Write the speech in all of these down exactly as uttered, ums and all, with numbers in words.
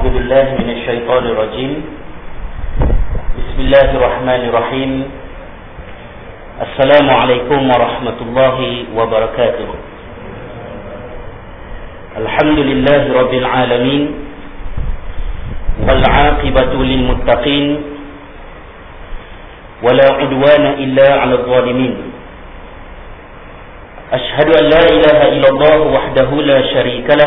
أعوذ بالله من الشيطان الرجيم. بسم الله الرحمن الرحيم. السلام عليكم ورحمة الله وبركاته. الحمد لله رب العالمين، والعاقبة للمتقين، ولا عدوان إلا على الظالمين. أشهد أن لا إله إلا الله وحده لا شريك له،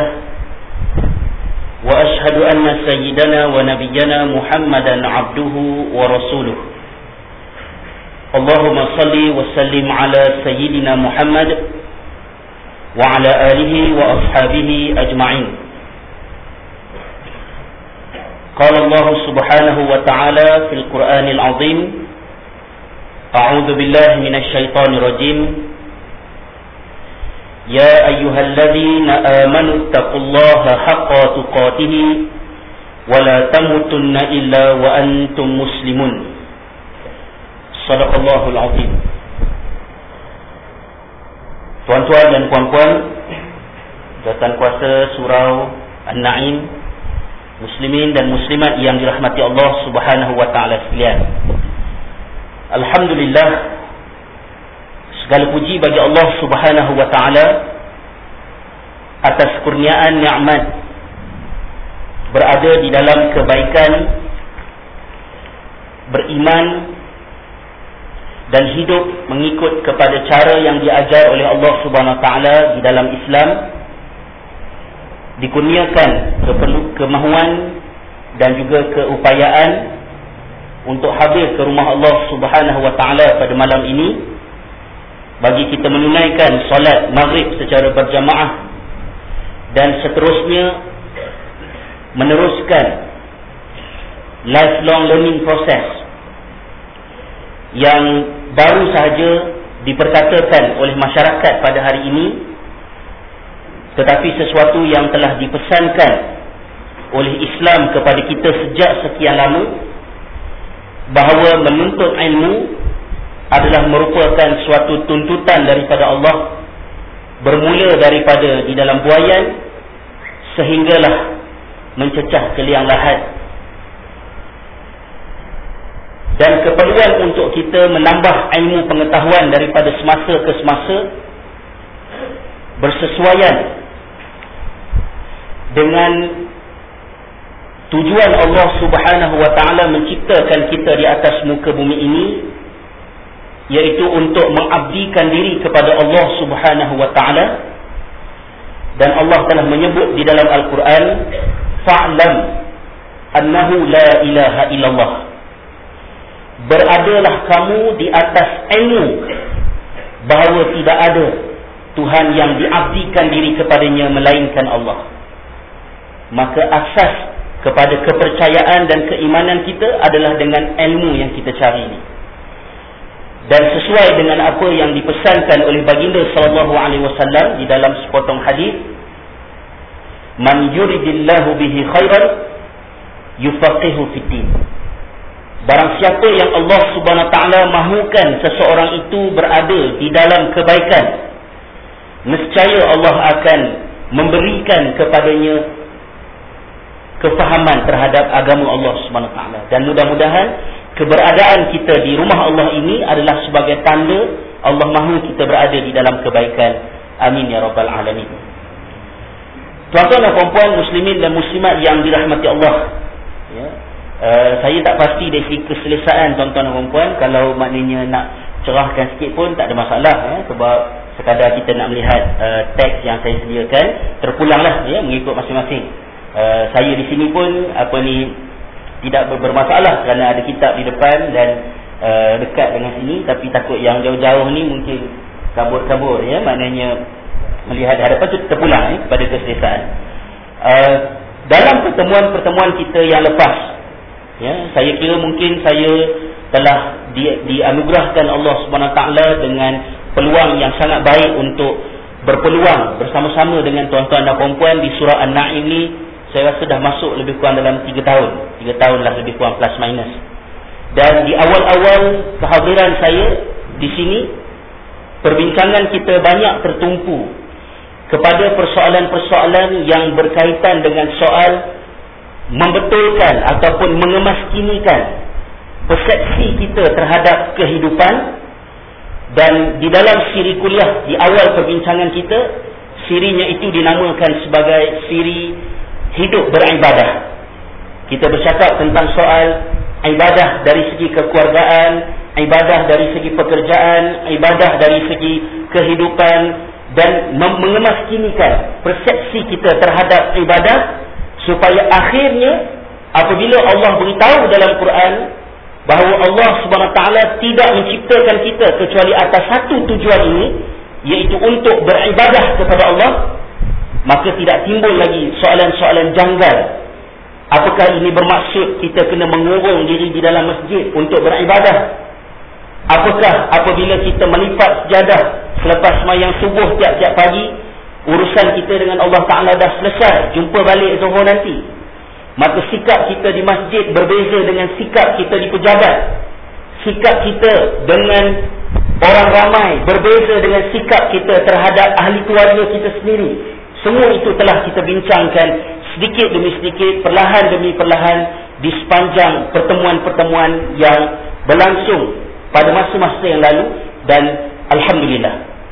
وأشهد أن سيدنا ونبينا محمدا عبده ورسوله. اللهم صل وسلم على سيدنا محمد وعلى آله وأصحابه أجمعين. قال الله سبحانه وتعالى في القرآن العظيم: أعوذ بالله من الشيطان الرجيم. يا أيها الذين آمنوا اتقوا الله حق تقاته ولا تموتن إلا وأنتم مسلمون. صدق الله العظيم. Tuan-tuan dan puan-puan, jawatan kuasa Surau An-Na'im, muslimin dan muslimat yang dirahmati Allah Subhanahu wa taala sekalian. Alhamdulillah, segala puji bagi Allah Subhanahu wa taala atas kurniaan nikmat berada di dalam kebaikan, beriman dan hidup mengikut kepada cara yang diajar oleh Allah Subhanahu wa taala di dalam Islam, dikurniakan kemahuan dan juga keupayaan untuk hadir ke rumah Allah Subhanahu wa taala pada malam ini bagi kita menunaikan solat maghrib secara berjamaah dan seterusnya meneruskan lifelong learning process yang baru sahaja diperkatakan oleh masyarakat pada hari ini, tetapi sesuatu yang telah dipesankan oleh Islam kepada kita sejak sekian lama, bahawa menuntut ilmu adalah merupakan suatu tuntutan daripada Allah, bermula daripada di dalam buayan sehinggalah mencecah ke liang lahat. Dan keperluan untuk kita menambah ilmu pengetahuan daripada semasa ke semasa bersesuaian dengan tujuan Allah Subhanahu wa taala menciptakan kita di atas muka bumi ini, iaitu untuk mengabdikan diri kepada Allah Subhanahu wa taala. Dan Allah telah menyebut di dalam Al-Quran, fa'lam annahu la ilaha illallah, beradalah kamu di atas ilmu bahawa tidak ada Tuhan yang diabdikan diri kepadanya melainkan Allah. Maka asas kepada kepercayaan dan keimanan kita adalah dengan ilmu yang kita cari ini. Dan sesuai dengan apa yang dipesankan oleh baginda sallallahu alaihi wasallam di dalam sepotong hadis, man yuridillahu bihi khairan yufaqihu fiddin. Barang siapa yang Allah Subhanahu wa taala mahukan seseorang itu berada di dalam kebaikan, nescaya Allah akan memberikan kepadanya kefahaman terhadap agama Allah Subhanahu wa taala. Dan mudah-mudahan keberadaan kita di rumah Allah ini adalah sebagai tanda Allah mahu kita berada di dalam kebaikan. Amin ya rabbal alamin. Tuan-tuan dan puan-puan, muslimin dan muslimat yang dirahmati Allah, ya, uh, saya tak pasti dari segi keselesaan tuan-tuan dan puan-puan. Kalau maknanya nak cerahkan sikit pun tak ada masalah, ya, sebab sekadar kita nak melihat uh, teks yang saya sediakan, terpulanglah, ya, mengikut masing-masing. Uh, saya di sini pun apa ni tidak bermasalah kerana ada kitab di depan dan uh, dekat dengan sini, tapi takut yang jauh-jauh ni mungkin kabur-kabur, ya, maknanya melihat hadapan tu terpulang, ya, kepada keselesaan. Uh, dalam pertemuan-pertemuan kita yang lepas, ya, saya kira mungkin saya telah di, dianugerahkan Allah Subhanahu Wa Taala dengan peluang yang sangat baik untuk berpeluang bersama-sama dengan tuan-tuan dan puan-puan di surah An-Na'im ni. Saya rasa dah masuk lebih kurang dalam tiga tahun. tiga tahun lah lebih kurang, plus minus. Dan di awal-awal kehadiran saya di sini, perbincangan kita banyak tertumpu kepada persoalan-persoalan yang berkaitan dengan soal membetulkan ataupun mengemaskinikan persepsi kita terhadap kehidupan. Dan di dalam siri kuliah, di awal perbincangan kita, sirinya itu dinamakan sebagai siri hidup beribadah. Kita bercakap tentang soal ibadah dari segi kekeluargaan, ibadah dari segi pekerjaan, ibadah dari segi kehidupan, dan mengemaskinikan persepsi kita terhadap ibadah, supaya akhirnya apabila Allah beritahu dalam Quran bahawa Allah subhanahu wa taala tidak menciptakan kita kecuali atas satu tujuan ini, iaitu untuk beribadah kepada Allah, maka tidak timbul lagi soalan-soalan janggal. Apakah ini bermaksud kita kena mengurung diri di dalam masjid untuk beribadah? Apakah apabila kita melipat sejadah selepas sembahyang subuh tiap-tiap pagi, urusan kita dengan Allah Ta'ala dah selesai, jumpa balik zuhur nanti? Maka sikap kita di masjid berbeza dengan sikap kita di pejabat. Sikap kita dengan orang ramai berbeza dengan sikap kita terhadap ahli keluarga kita sendiri. Semua itu telah kita bincangkan sedikit demi sedikit, perlahan demi perlahan, di sepanjang pertemuan-pertemuan yang berlangsung pada masa-masa yang lalu. Dan Alhamdulillah,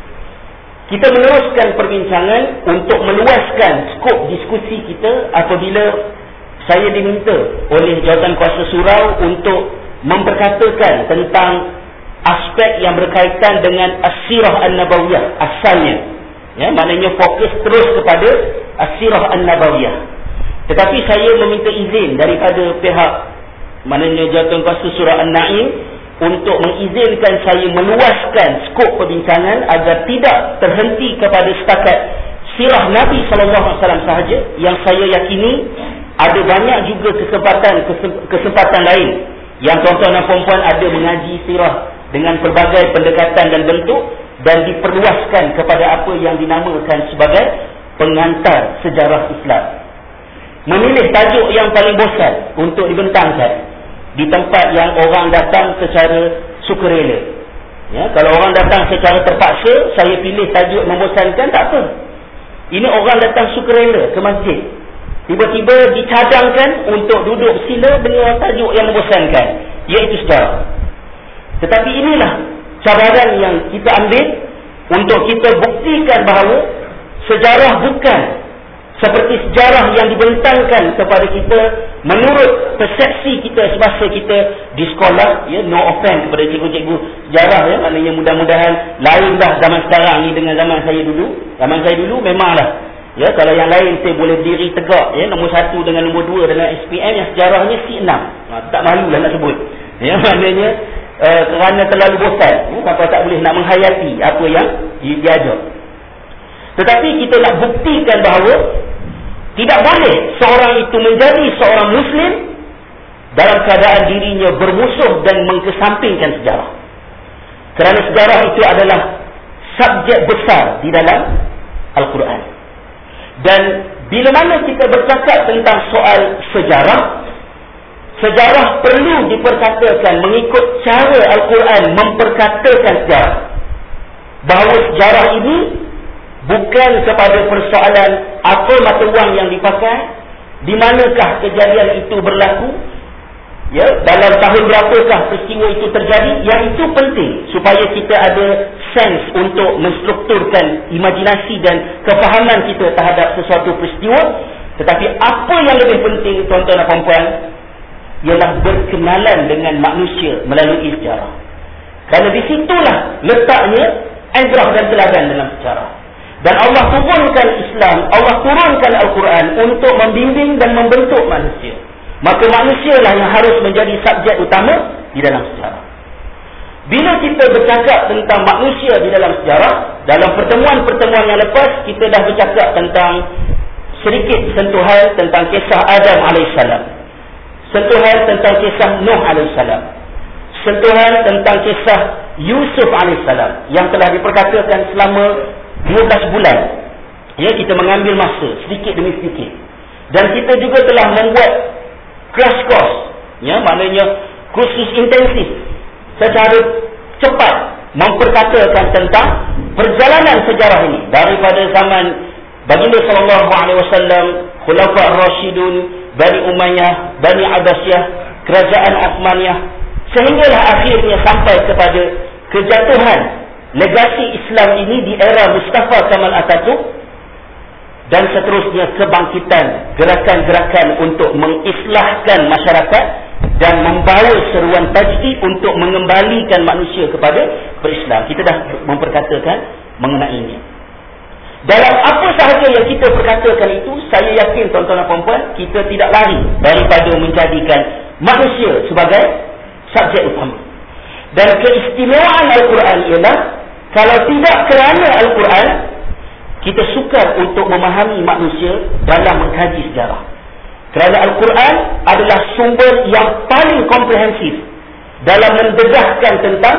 kita meneruskan perbincangan untuk meluaskan skop diskusi kita apabila saya diminta oleh Jawatankuasa Surau untuk memperkatakan tentang aspek yang berkaitan dengan As-Sirah An-Nabawiyah asalnya. Ya, maknanya fokus terus kepada As-Sirah An-Nabawiyah. Tetapi saya meminta izin daripada pihak, maknanya Jawatankuasa Surau An-Naim, untuk mengizinkan saya meluaskan skop perbincangan agar tidak terhenti kepada setakat sirah Nabi sallallahu alaihi wasallam sahaja, yang saya yakini ada banyak juga kesempatan kesempatan lain yang tuan-tuan dan puan-puan ada mengaji sirah dengan pelbagai pendekatan dan bentuk, dan diperluaskan kepada apa yang dinamakan sebagai pengantar sejarah Islam. Memilih tajuk yang paling bosan untuk dibentangkan di tempat yang orang datang secara sukarela. Ya, kalau orang datang secara terpaksa, saya pilih tajuk membosankan, tak apa. Ini orang datang sukarela ke masjid, tiba-tiba dicadangkan untuk duduk sila dengan tajuk yang membosankan, iaitu sejarah. Tetapi inilah cabaran yang kita ambil untuk kita buktikan bahawa sejarah bukan seperti sejarah yang dibentangkan kepada kita menurut persepsi kita semasa kita di sekolah. Ya, no offense kepada cikgu-cikgu sejarah, ya, maknanya mudah-mudahan lain dah zaman sekarang ni dengan zaman saya dulu. Zaman saya dulu memanglah, ya, kalau yang lain saya boleh berdiri tegak, ya, nombor satu dengan nombor dua dalam S P M, yang sejarahnya C enam. Ha, tak malulah nak sebut. Ya, maknanya uh, kerana terlalu bosan, ya, sampai tak boleh nak menghayati apa yang diajar. Tetapi kita nak buktikan bahawa tidak boleh seorang itu menjadi seorang Muslim dalam keadaan dirinya bermusuh dan mengkesampingkan sejarah. Kerana sejarah itu adalah subjek besar di dalam Al-Quran. Dan bila mana kita bercakap tentang soal sejarah, sejarah perlu diperkatakan mengikut cara Al-Quran memperkatakan sejarah. Bahawa sejarah ini bukan kepada persoalan apa mata wang yang dipakai, di manakah kejadian itu berlaku, ya, dalam tahun berapakah peristiwa itu terjadi. Yang itu penting supaya kita ada sense untuk menstrukturkan imajinasi dan kefahaman kita terhadap sesuatu peristiwa. Tetapi apa yang lebih penting, tuan-tuan dan puan-puan, ialah berkenalan dengan manusia melalui sejarah. Kerana di situlah letaknya ibrah dan teladan dalam sejarah. Dan Allah turunkan Islam, Allah turunkan Al-Quran untuk membimbing dan membentuk manusia. Maka manusialah yang harus menjadi subjek utama di dalam sejarah. Bila kita bercakap tentang manusia di dalam sejarah, dalam pertemuan-pertemuan yang lepas, kita dah bercakap tentang sedikit sentuhan tentang kisah Adam alaihissalam, sentuhan tentang kisah Nuh alaihissalam, sentuhan tentang kisah Yusuf alaihissalam yang telah diperkatakan selama dua belas bulan. Ya, kita mengambil masa sedikit demi sedikit. Dan kita juga telah membuat crash course, ya, maknanya kursus intensif secara cepat memperkatakan tentang perjalanan sejarah ini daripada zaman baginda sallallahu alaihi wasallam, khulafa ar-rasyidun, Bani Umayyah, Bani Abbasiyah, Kerajaan Osmaniyah, sehinggalah akhirnya sampai kepada kejatuhan legasi Islam ini di era Mustafa Kamal Atatürk, dan seterusnya kebangkitan gerakan-gerakan untuk mengislahkan masyarakat dan membawa seruan tajdid untuk mengembalikan manusia kepada berislam. Kita dah memperkatakan mengenainya. Dalam apa sahaja yang kita perkatakan itu, saya yakin tuan-tuan dan puan-puan, kita tidak lari daripada menjadikan manusia sebagai subjek utama. Dan keistimewaan Al-Quran ialah, kalau tidak kerana Al-Quran, kita sukar untuk memahami manusia dalam mengkaji sejarah. Kerana Al-Quran adalah sumber yang paling komprehensif dalam mendedahkan tentang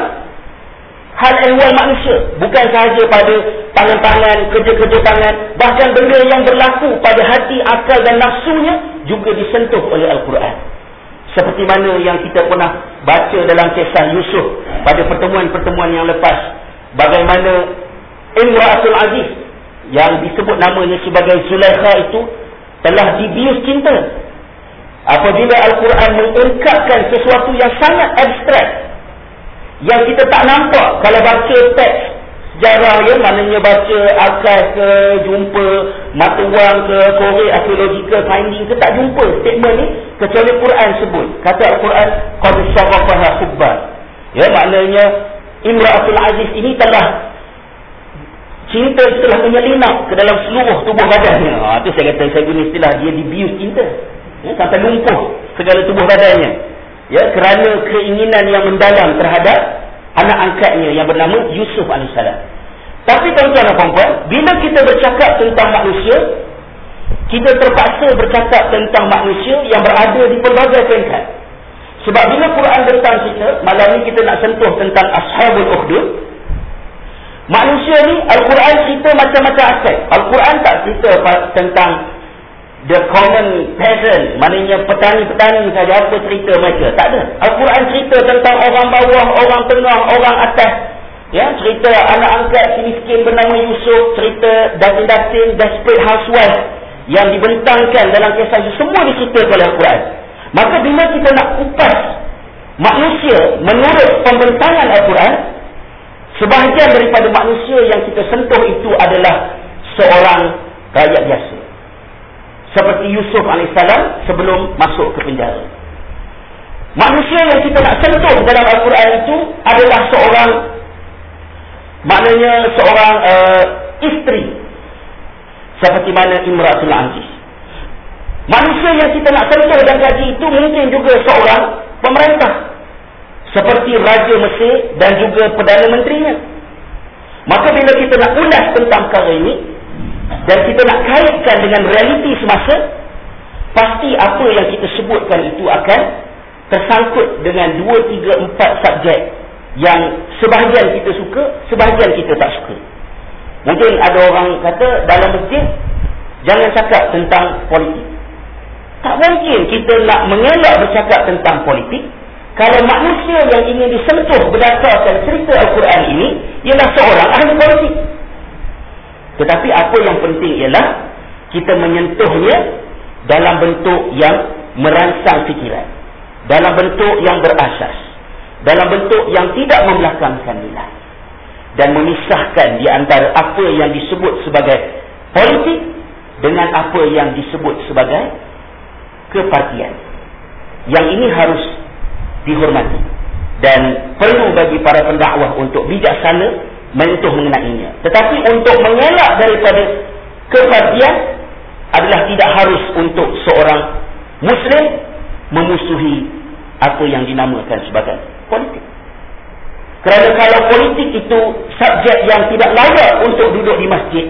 hal ehwal manusia, bukan sahaja pada tangan-tangan, kerja-kerja tangan, bahkan benda yang berlaku pada hati, akal dan nafsunya juga disentuh oleh Al-Quran. Seperti mana yang kita pernah baca dalam kisah Yusuf pada pertemuan-pertemuan yang lepas, bagaimana Imra'atul Aziz yang disebut namanya sebagai Zulaikha itu telah dibius cinta. Apabila Al-Quran mengungkapkan sesuatu yang sangat abstrak, yang kita tak nampak kalau baca teks sejarah, ya, maknanya baca akal ke, jumpa mata wang ke, korek archaeological finding ke, tak jumpa statement ni kecuali Quran sebut. Kata Al-Quran, qad syarafaha hubba, ya, maknanya Imra'atul Aziz ini telah cinta telah menyelinap ke dalam seluruh tubuh badannya. Ha, tu saya kata, saya guna istilah dia dibius cinta, ya, sampai lumpuh segala tubuh badannya, ya, kerana keinginan yang mendalam terhadap anak angkatnya yang bernama Yusuf alaihissalam. Tapi tuan-tuan dan puan-puan, bila kita bercakap tentang manusia, kita terpaksa bercakap tentang manusia yang berada di pelbagai peringkat. Sebab bila Quran tentang kita, malam ni kita nak sentuh tentang Ashabul Ukhdud. Manusia ni, Al-Quran cerita macam-macam aspek. Al-Quran tak cerita tentang the common peasant, maknanya petani-petani saja, apa cerita mereka, tak ada. Al-Quran cerita tentang orang bawah, orang tengah, orang atas, ya, cerita anak angkat si miskin bernama Yusuf, cerita datin-datin, desperate housewife yang dibentangkan dalam kisah itu, semua diceritakan oleh Al-Quran. Maka bila kita nak kupas manusia menurut pembentangan Al-Quran, sebahagian daripada manusia yang kita sentuh itu adalah seorang rakyat biasa, seperti Yusuf alaihissalam sebelum masuk ke penjara. Manusia yang kita nak sentuh dalam Al-Quran itu adalah seorang, maknanya seorang uh, isteri, seperti mana Imra'atul Aziz. Manusia yang kita nak sentuh dan kaji itu mungkin juga seorang pemerintah, seperti Raja Mesir dan juga Perdana Menterinya. Maka bila kita nak ulas tentang perkara ini dan kita nak kaitkan dengan realiti semasa, pasti apa yang kita sebutkan itu akan tersangkut dengan dua, tiga, empat subjek yang sebahagian kita suka, sebahagian kita tak suka. Mungkin ada orang kata dalam masjid jangan cakap tentang politik. Tak mungkin kita nak mengelak bercakap tentang politik kalau manusia yang ingin disentuh berdasarkan cerita Al-Quran ini ialah seorang ahli politik. Tetapi apa yang penting ialah kita menyentuhnya dalam bentuk yang merangsang fikiran, dalam bentuk yang berasas, dalam bentuk yang tidak membelakangkan nilai, dan memisahkan di antara apa yang disebut sebagai politik dengan apa yang disebut sebagai kepartian. Yang ini harus dihormati dan perlu bagi para pendakwah untuk bijaksana menyentuh mengenainya. Tetapi untuk mengelak daripada kepartian adalah tidak harus untuk seorang Muslim memusuhi apa yang dinamakan sebagai politik. Kerana kalau politik itu subjek yang tidak layak untuk duduk di masjid,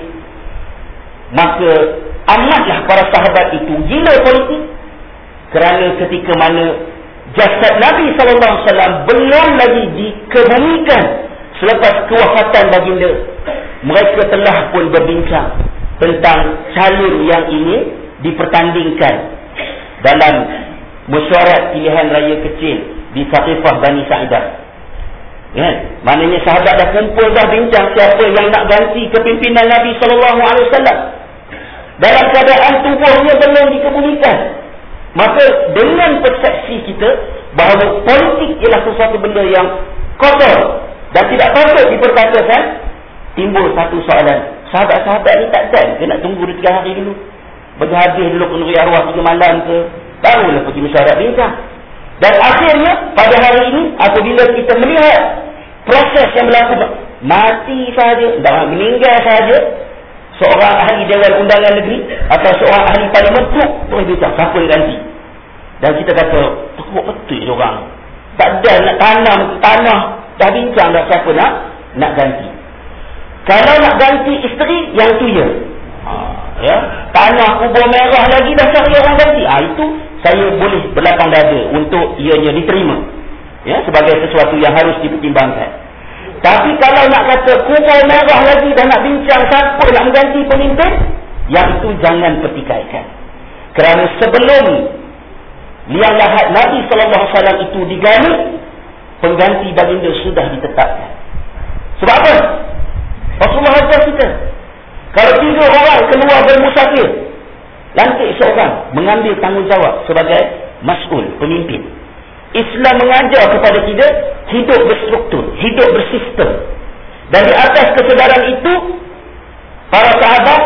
maka amatlah para sahabat itu gila politik. Kerana ketika mana jasad Nabi sallallahu alaihi wasallam belum lagi dikebumikan selepas kewafatan baginda, mereka telah pun berbincang tentang calon yang ingin dipertandingkan dalam mesyuarat pilihan raya kecil di Saqifah Bani Sa'idah. Ya, maknanya sahabat dah kumpul, dah bincang siapa yang nak ganti kepimpinan Nabi sallallahu alaihi wasallam. Dalam keadaan tubuhnya belum dikebumikan, Maka dengan persepsi kita bahawa politik ialah sesuatu benda yang kotor dan tidak patut diperkatakan, timbul satu soalan. Sahabat-sahabat ni tak dan ke nak tunggu dia tiga hari dulu, bagi habis dulu kenduri arwah tiga malam ke, barulah pergi mesyuarat bincang. Dan akhirnya pada hari ini apabila kita melihat proses yang berlaku, mati saja, dah meninggal saja seorang ahli Dewan Undangan Negeri atau seorang ahli parlimen, terus bincang siapa yang ganti. Dan kita kata teruk betul dia orang, tak ada nak tanam tanah, dah bincang dah siapa nak nak ganti. Kalau nak ganti isteri, yang tu ya, ha, ya, tanah kubur merah lagi dah cari orang ganti, ha, itu saya boleh berlapang dada untuk ianya diterima, ya, sebagai sesuatu yang harus dipertimbangkan. Tapi kalau nak kata kubur merah lagi dan nak bincang siapa nak mengganti pemimpin, yang itu jangan pertikaikan. Kerana sebelum liang lahat Nabi sallallahu alaihi wasallam itu digali, pengganti baginda sudah ditetapkan. Sebab apa? Rasulullah ajar kita, kalau tiga orang keluar bermusafir, lantik seorang mengambil tanggungjawab sebagai mas'ul, pemimpin. Islam mengajar kepada kita hidup berstruktur, hidup bersistem. Dan di atas kesedaran itu, para sahabat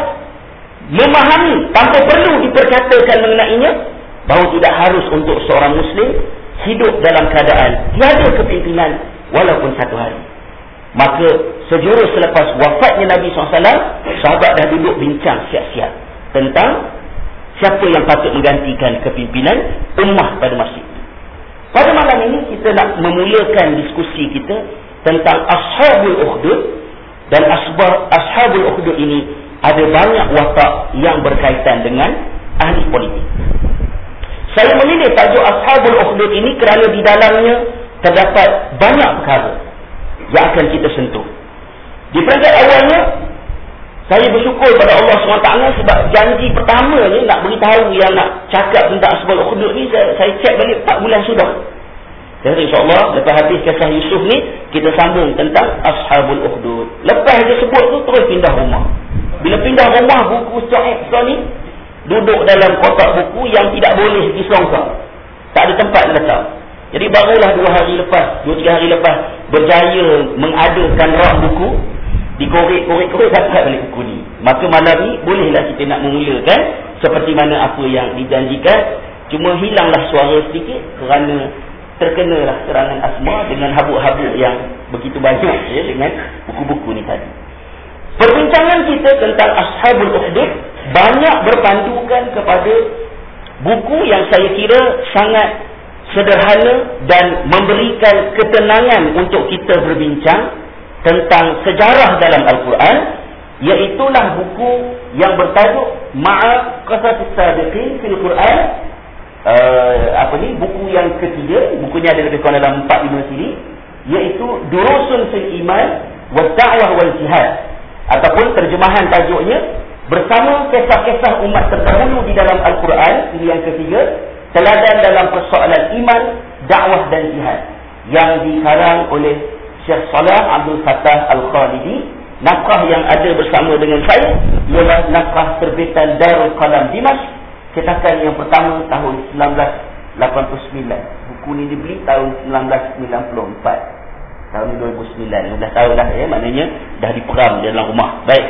memahami tanpa perlu diperkatakan mengenainya, bahawa tidak harus untuk seorang Muslim hidup dalam keadaan tiada kepimpinan walaupun satu hari. Maka sejurus selepas wafatnya Nabi sallallahu alaihi wasallam, sahabat dah duduk bincang siap-siap tentang siapa yang patut menggantikan kepimpinan ummah pada masa itu. Pada malam ini kita nak memulakan diskusi kita tentang Ashabul Ukhdud. Dan asbab Ashabul Ukhdud ini ada banyak watak yang berkaitan dengan ahli politik. Saya memilih tajuk Ashabul Ukhdud ini kerana di dalamnya terdapat banyak perkara yang akan kita sentuh. Di peringkat awalnya, saya bersyukur pada Allah subhanahu wa taala sebab janji pertamanya nak beritahu yang nak cakap tentang Ashabul Ukhdud ni, saya, saya cek balik empat bulan sudah. Jadi insyaAllah lepas habis kisah Yusuf ni, kita sambung tentang Ashabul Ukhdud. Lepas dia sebut tu, terus pindah rumah. Bila pindah rumah, buku Su'aib ni duduk dalam kotak buku yang tidak boleh disongkar, tak ada tempat letak. Jadi barulah dua hari lepas, dua tiga hari lepas, berjaya mengadakan rak buku, dikorek-korek-korek dapat balik buku ni. Maka malam ni bolehlah kita nak memulakan seperti mana apa yang dijanjikan. Cuma hilanglah suara sedikit kerana terkenalah serangan asma dengan habuk-habuk yang begitu banyak, ya, dengan buku-buku ni tadi. Perbincangan kita tentang Ashabul Ukhdud banyak berpandukan kepada buku yang saya kira sangat sederhana dan memberikan ketenangan untuk kita berbincang tentang sejarah dalam Al-Quran, iaitulah buku yang bertajuk Ma'a Qasasis Sabiqin fil Quran. Uh, apa ni, buku yang ketiga, bukunya ada lebih kurang dalam empat lima siri, iaitu Durusun fil Iman wa Da'wah wal Jihad, ataupun terjemahan tajuknya Bersama Kisah-Kisah Umat Terdahulu di dalam Al-Quran. Ini yang ketiga, teladan dalam persoalan iman, dakwah dan jihad, yang dikarang oleh Syekh Salah Abdul Fattah Al-Khalidi. Naskah yang ada bersama dengan saya ialah naskah terbitan Darul Qalam Dimash, cetakan yang pertama tahun seribu sembilan ratus lapan puluh sembilan. Buku ni dibeli tahun seribu sembilan ratus sembilan puluh empat. Tahun dua ribu sembilan, lima belas tahun dah, ya, maknanya dah diperam di dalam rumah. Baik.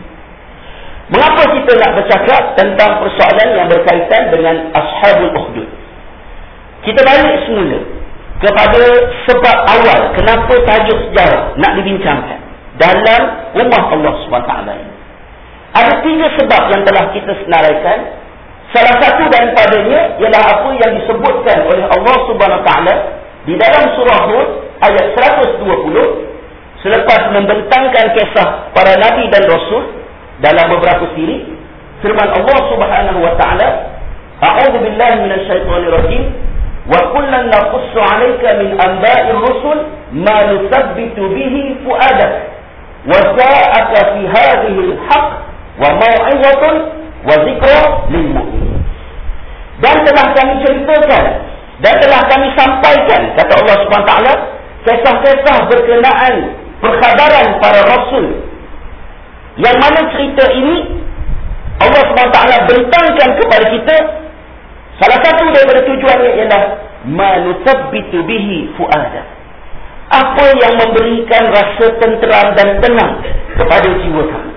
Mengapa kita nak bercakap tentang persoalan yang berkaitan dengan Ashabul Ukhdud? Kita balik semula kepada sebab awal kenapa tajuk sejarah nak dibincangkan dalam rumah Allah subhanahu wa taala ini. Ada tiga sebab yang telah kita senaraikan. Salah satu daripadanya ialah apa yang disebutkan oleh Allah subhanahu wa taala di dalam surah Hud ayat seratus dua puluh, selepas membentangkan kisah para nabi dan rasul dalam beberapa siri. Firman Allah subhanahu wa ta'ala, A'udhu billahi minasyaitanir rajim, wa kullan naqussu 'alaika min anba'ir rusul ma nusabbitu bihi fu'adak wa ja'aka fi hadhihi al-haqq wa mau'izatun wa zikra lil mu'minin. Dan telah kami ceritakan dan telah kami sampaikan, kata Allah subhanahu wa ta'ala, kisah-kisah berkenaan perkhabaran para rasul, yang mana cerita ini Allah subhanahu wa taala bentangkan kepada kita. Salah satu daripada tujuannya ialah manuthabbitu bihi fu'ada. Apa yang memberikan rasa tenteram dan tenang kepada jiwa kami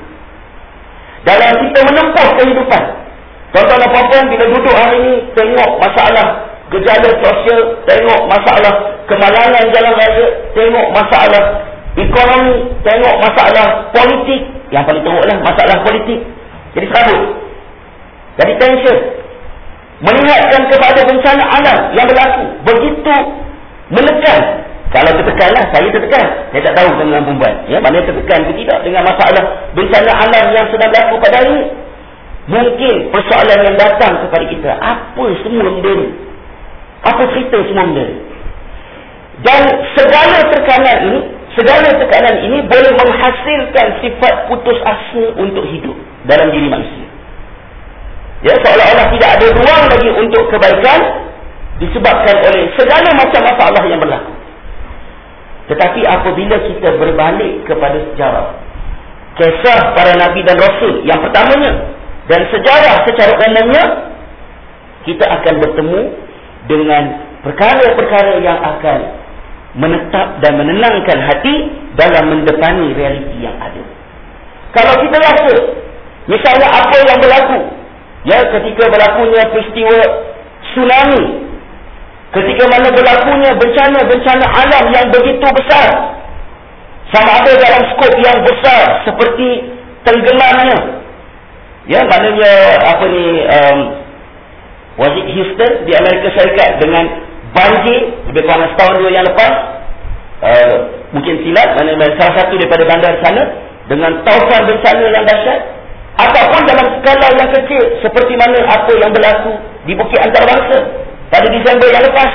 dalam kita menempuh kehidupan. Tuan-tuan dan puan-puan, bila duduk hari ini, tengok masalah gejala sosial, tengok masalah kemalangan jalan raya, tengok masalah ekonomi, tengok masalah politik. Yang paling teruklah masalah politik. Jadi serabut, jadi tension. Melihatkan kepada bencana alam yang berlaku begitu menekan. Kalau tertekanlah, saya tertekan. Saya tak tahu dengan perempuan, ya, mana tertekan ke tidak dengan masalah bencana alam yang sedang berlaku pada hari ini. Mungkin persoalan yang datang kepada kita, apa semua benda ni? Apa cerita semua benda ni? Dan segala tekanan ini, segala tekanan ini boleh menghasilkan sifat putus asa untuk hidup dalam diri manusia. Ya, seolah-olah tidak ada ruang lagi untuk kebaikan disebabkan oleh segala macam masalah yang berlaku. Tetapi apabila kita berbalik kepada sejarah, kisah para Nabi dan Rasul yang pertamanya, dan sejarah secara umumnya, kita akan bertemu dengan perkara-perkara yang akan menetap dan menenangkan hati dalam mendepani realiti yang ada. Kalau kita rasa, misalnya apa yang berlaku, ya, ketika berlakunya peristiwa tsunami, ketika mana berlakunya bencana-bencana alam yang begitu besar, sama ada dalam skop yang besar seperti tenggelamnya, ya, maknanya apa ni, um, was it Houston di Amerika Syarikat dengan banjir lebih kurang setahun dua yang lepas, uh, mungkin silap, maknanya salah satu daripada bandar sana dengan taufan bencana yang dahsyat, ataupun dalam skala yang kecil seperti mana apa yang berlaku di Bukit Antarabangsa pada Disember yang lepas.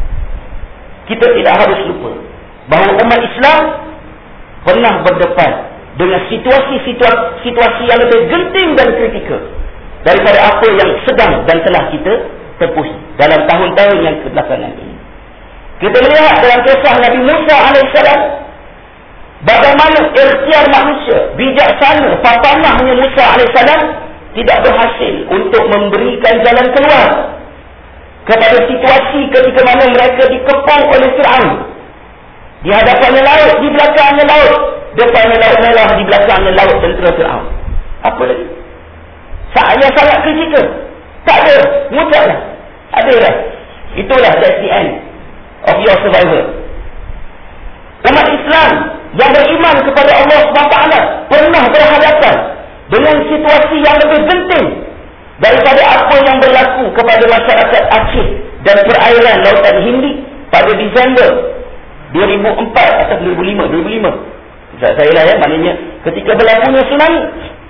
Kita tidak harus lupa bahawa umat Islam pernah berdepan dengan situasi-situasi situasi yang lebih genting dan kritikal daripada apa yang sedang dan telah kita tempuh dalam tahun-tahun yang kebelakangan ini. Kita melihat dalam kisah Nabi Musa alaihissalam, bagaimana ikhtiar manusia bijaksana, fatanahnya Musa alaihissalam tidak berhasil untuk memberikan jalan keluar kepada situasi ketika mana mereka dikepung oleh Fir'aun. Di hadapannya laut, di belakangnya laut, depannya laut merah, di belakangnya laut tentera Fir'aun. Apa lagi? Saat yang sangat kritikal. Tak ada, mutlaklah. Ada lah. Itulah, that's the end of your survival. Umat Islam yang beriman kepada Allah subhanahu wa taala pernah berhadapan dengan situasi yang lebih penting daripada apa yang berlaku kepada masyarakat Aceh dan perairan Lautan Hindi pada Disember dua ribu empat atau dua ribu lima, dua ribu lima. Saya lah, ya, maknanya ketika berlakunya tsunami,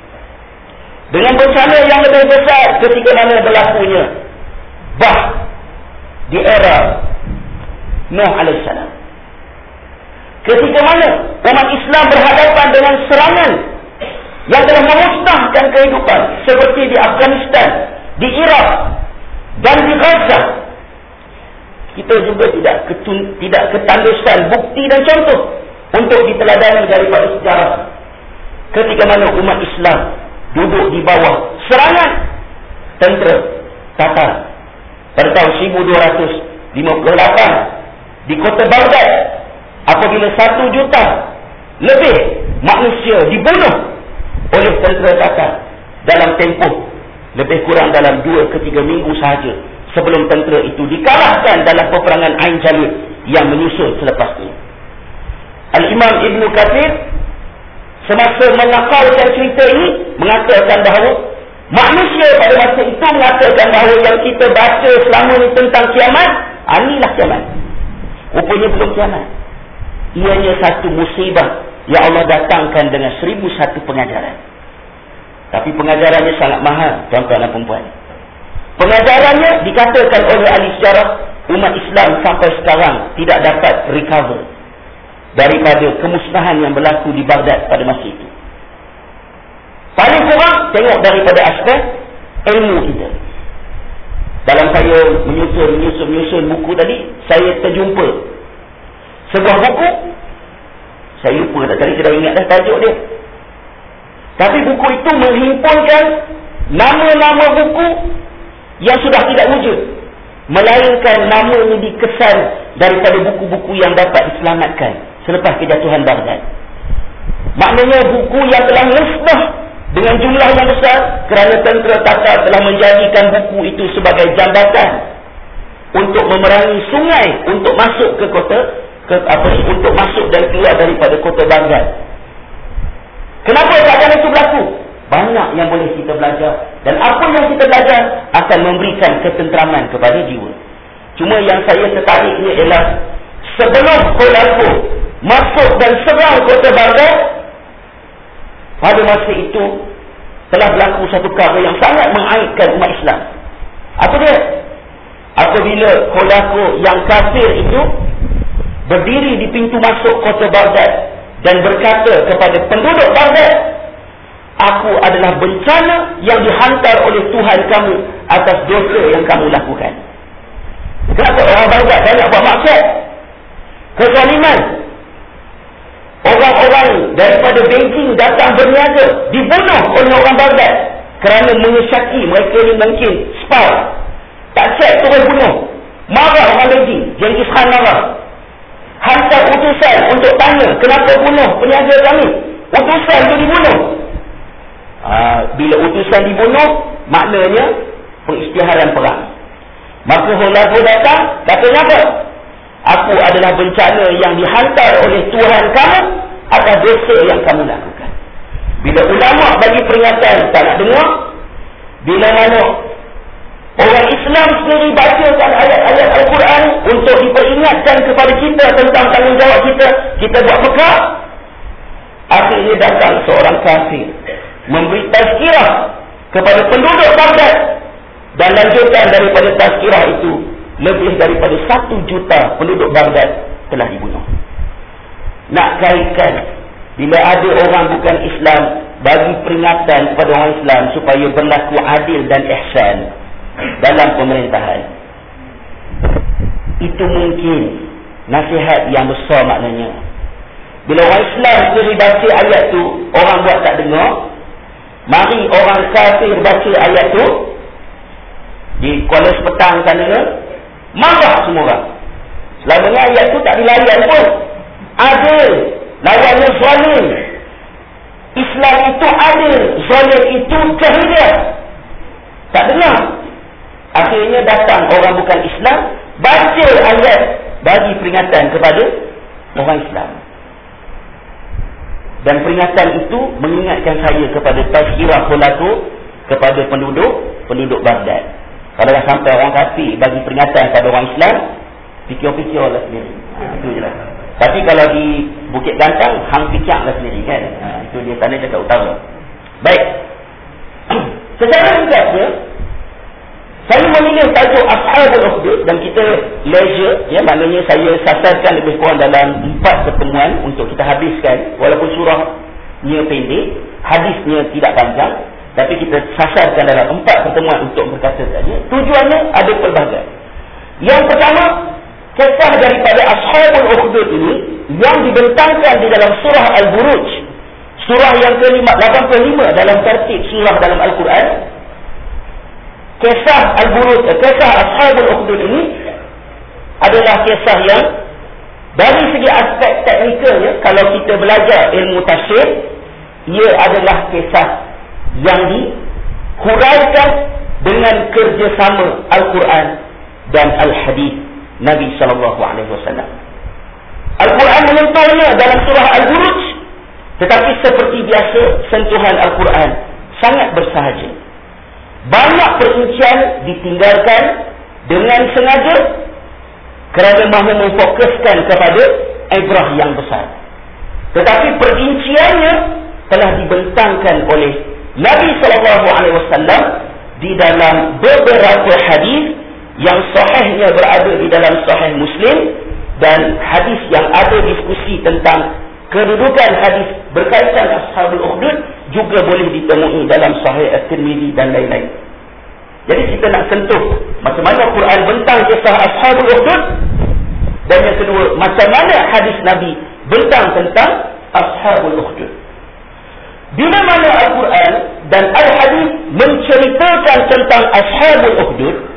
dengan bencana yang lebih besar ketika mana berlakunya bah di era Nuh alaihissalam. Ketika mana umat Islam berhadapan dengan serangan yang telah memusnahkan kehidupan seperti di Afghanistan, di Iraq dan di Gaza. Kita juga tidak ketun, tidak ketandusan bukti dan contoh untuk diteladani daripada sejarah ketika mana umat Islam duduk di bawah serangan tentera Tatar pada tahun seribu dua ratus lima puluh lapan di kota Baghdad, apabila satu juta lebih manusia dibunuh oleh tentera Tatar dalam tempoh lebih kurang dalam dua ke tiga minggu sahaja sebelum tentera itu dikalahkan dalam peperangan Ain Jalut yang menyusul selepas ini. Al-Imam Ibn Kathir semasa mengakalkan cerita ini mengatakan bahawa manusia pada masa itu mengatakan bahawa yang kita baca selama ini tentang kiamat, inilah kiamat. Rupanya belum kiamat. Ianya satu musibah yang Allah datangkan dengan seribu satu pengajaran. Tapi pengajarannya sangat mahal, tuan-tuan dan perempuan. Pengajarannya dikatakan oleh ahli sejarah, umat Islam sampai sekarang tidak dapat recover daripada kemusnahan yang berlaku di Baghdad pada masa itu. Paling kurang tengok daripada aspek ilmu kita. Dalam saya menyusun menyusun menyusun buku tadi, saya terjumpa sebuah buku. Saya lupa dah, tadi saya dah ingat dah tajuk dia. Tapi buku itu menghimpunkan nama-nama buku yang sudah tidak wujud melainkan namanya dikesan daripada buku-buku yang dapat diselamatkan selepas kejatuhan Baghdad. Maknanya buku yang telah musnah dengan jumlah yang besar kerana tentera Tatar telah menjadikan buku itu sebagai jambatan untuk memerangi sungai untuk masuk ke kota ke apa untuk masuk dan keluar daripada kota Baghdad. Kenapa keadaan itu berlaku? Banyak yang boleh kita belajar, dan apa yang kita belajar akan memberikan ketenteraman kepada jiwa. Cuma yang saya tertariknya ialah sebelum Kholafah masuk dan serang kota Baghdad, pada masa itu telah berlaku satu perkara yang sangat mengaibkan umat Islam. Apa dia? Apabila Kholafah yang kafir itu berdiri di pintu masuk kota Baghdad dan berkata kepada penduduk Baghdad, aku adalah bencana yang dihantar oleh Tuhan kamu atas dosa yang kamu lakukan. Kenapa orang Baghdad banyak buat maksiat? Kezaliman. Orang-orang daripada Beijing datang berniaga, dibunuh oleh orang Baghdad kerana mengesyaki mereka ini mungkin spy. Tak cek terus bunuh. Marah orang Beijing, Genghis Khan marah. Hantar utusan untuk tanya kenapa bunuh peniaga kami. Utusan itu dibunuh. Aa, bila utusan dibunuh, maknanya pengisytiharan perang. Maka Kholafah datang, katanya apa? Aku adalah bencana yang dihantar oleh Tuhan kamu atas dosa yang kamu lakukan. Bila ulama bagi peringatan, tak nak dengar. Bila mana orang Islam sendiri bacakan ayat-ayat Al-Quran untuk diperingatkan kepada kita tentang tanggungjawab kita, kita buat peka. Akhirnya datang seorang kafir memberi tazkirah kepada penduduk Baghdad, dan lanjutan daripada tazkirah itu lebih daripada satu juta penduduk Baghdad telah dibunuh. Nak kaitkan bila ada orang bukan Islam bagi peringatan kepada orang Islam supaya berlaku adil dan ihsan dalam pemerintahan, itu mungkin nasihat yang besar maknanya. Bila orang Islam sendiri baca ayat tu, orang buat tak dengar, mari orang kafir baca ayat tu di Kuala Sepetang sana, marah semua orang. Selamanya ayat tu tak dilayan pun. Adil lawannya zalim. Islam itu adil, zalim itu jahiliah. Tak dengar. Akhirnya datang orang bukan Islam baca ayat bagi peringatan kepada orang Islam. Dan peringatan itu mengingatkan saya kepada tazkirah Kholafah kepada penduduk penduduk Baghdad. Kalau dah sampai orang kafir bagi peringatan kepada orang Islam, fikir-fikirlah sendiri. Ha, itu je lah. Tapi kalau di Bukit Gantang, hang fikirlah sendiri kan. Ha, itu dia tanah dekat utara. Baik. Secara ringkasnya, saya memilih tajuk Ashabul Ukhdud, dan kita leisure, ya, maknanya saya sasarkan lebih kurang dalam empat pertemuan untuk kita habiskan, walaupun surahnya pendek, hadisnya tidak panjang, tapi kita sasarkan dalam empat pertemuan untuk berkata saja. Tujuannya ada pelbagai. Yang pertama, kisah daripada Ashabul Ukhdud ini yang dibentangkan di dalam surah Al-Buruj, surah yang ke lapan puluh lima dalam tertib surah dalam Al-Quran. Kisah Al-Buruj, kisah Ashabul Ukhdud ini adalah kisah yang dari segi aspek teknikalnya, kalau kita belajar ilmu tafsir, ia adalah kisah yang dihuraikan dengan kerjasama Al-Quran dan Al-Hadis Nabi sallallahu alaihi wasallam. Al-Quran menyentuhnya dalam surah Al-Buruj, tetapi seperti biasa sentuhan Al-Quran sangat bersahaja. Banyak perincian ditinggalkan dengan sengaja kerana mahu memfokuskan kepada ibrah yang besar. Tetapi perinciannya telah dibentangkan oleh Nabi sallallahu alaihi wasallam di dalam beberapa hadis yang sahihnya berada di dalam Sahih Muslim, dan hadis yang ada diskusi tentang kedudukan hadis berkaitan Ashabul Ukhdud juga boleh ditemui dalam Sahih At-Tirmidzi dan lain-lain. Jadi kita nak sentuh macam mana Quran bentang kisah Ashabul Ukhdud, dan yang kedua macam mana hadis Nabi bentang tentang Ashabul Ukhdud. Bila mana Al-Quran dan Al-Hadis menceritakan tentang Ashabul Ukhdud,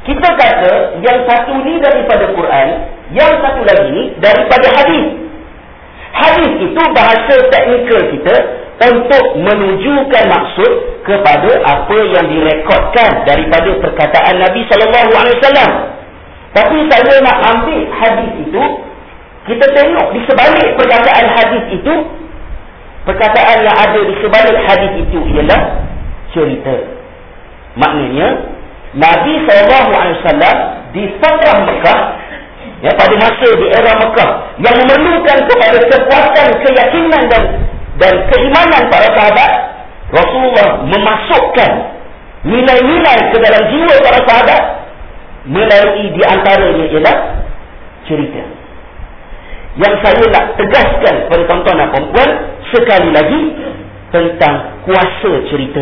Kita kata yang satu ni daripada Quran, yang satu lagi ni daripada hadis. Hadis itu bahasa teknikal kita untuk menunjukkan maksud kepada apa yang direkodkan daripada perkataan Nabi sallallahu alaihi wasallam. Tapi saya nak ambil hadis itu, kita tengok di sebalik perkataan hadis itu, perkataan yang ada di sebalik hadis itu ialah cerita. Maknanya Nabi sallallahu alaihi wasallam di fatrah Mekah, ya, pada masa di era Mekah yang memerlukan kepada kekuatan keyakinan dan dan keimanan para sahabat, Rasulullah memasukkan nilai-nilai ke dalam jiwa para sahabat melalui di antaranya ialah cerita. Yang saya nak tegaskan kepada tuan-tuan dan puan-puan sekali lagi tentang kuasa cerita,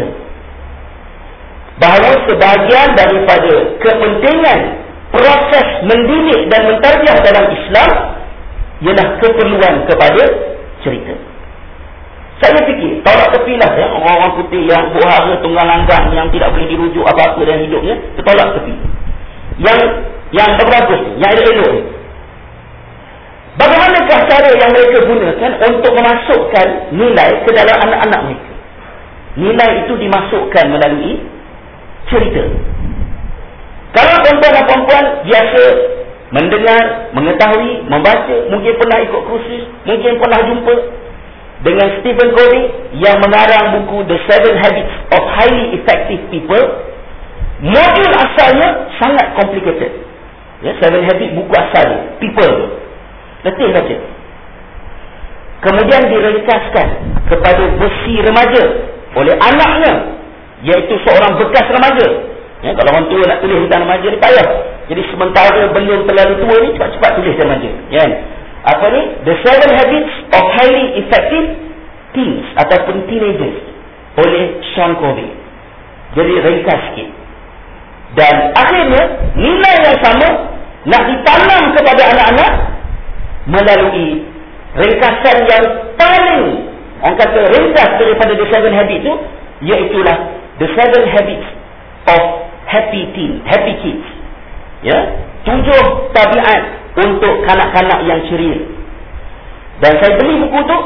bahawa sebahagian daripada kepentingan proses mendidik dan mentarbiah dalam Islam ialah keperluan kepada cerita. Saya fikir, tolak tepilah ya, orang-orang putih yang buhara tunggang langgang yang tidak boleh dirujuk apa-apa dalam hidupnya, tertolak tepi. Yang yang berbagus, yang elok-elok ni, bagaimanakah cara yang mereka gunakan untuk memasukkan nilai ke dalam anak-anak mereka? Nilai itu dimasukkan melalui cerita. Kalau tuan-tuan dan puan-puan biasa mendengar, mengetahui, membaca, mungkin pernah ikut kursus, mungkin pernah jumpa dengan Stephen Covey yang mengarang buku The Seven Habits of Highly Effective People. Modul asalnya sangat complicated. Ya, Seven Habits buku asalnya, people tu. Letih baca. Kemudian diringkaskan kepada versi remaja oleh anaknya, iaitu seorang bekas remaja. Ya, kalau orang tua nak tulis tentang remaja ni payah. Jadi sementara belum terlalu tua ni, cepat-cepat tulis remaja. Ya. Apa ni? The Seven Habits of Highly Effective Teens ataupun Teenagers oleh Sean Covey. Jadi ringkas sikit. Dan akhirnya nilai yang sama nak ditanam kepada anak-anak melalui ringkasan yang paling, orang kata ringkas daripada The Seven Habits itu, iaitulah The Seven Habits of Happy Teen, Happy Kids. Ya, tujuh tabiat untuk kanak-kanak yang ceria. Dan saya beli buku tu,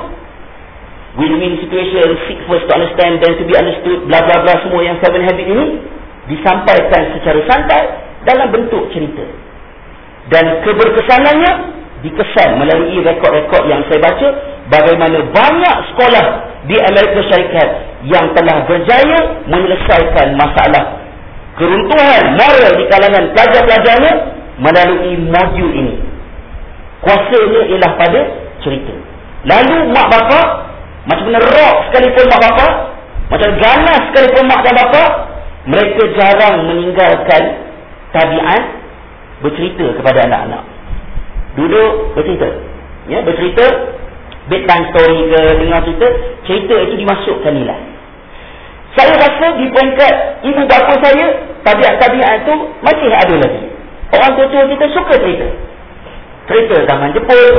win-win situation, seek first to understand, then to be understood, bla bla bla, semua yang Seven Habits ini disampaikan secara santai dalam bentuk cerita. Dan keberkesanannya dikesan melalui rekod-rekod yang saya baca, bagaimana banyak sekolah di Amerika Syarikat yang telah berjaya menyelesaikan masalah keruntuhan moral di kalangan pelajar-pelajarnya melalui modul ini. Kuasanya ialah pada cerita. Lalu mak bapak, macam mana rock sekalipun mak bapak, macam ganas sekalipun mak dan bapak, mereka jarang meninggalkan tabiat bercerita kepada anak-anak. Duduk bercerita, ya, bercerita, bedtime story ke, dengar cerita, cerita itu dimasukkan nilai. Saya rasa di peringkat ibu bapa saya, tabiat-tabiat itu masih ada lagi. Orang tua-tua kita suka cerita. Cerita zaman Jepun,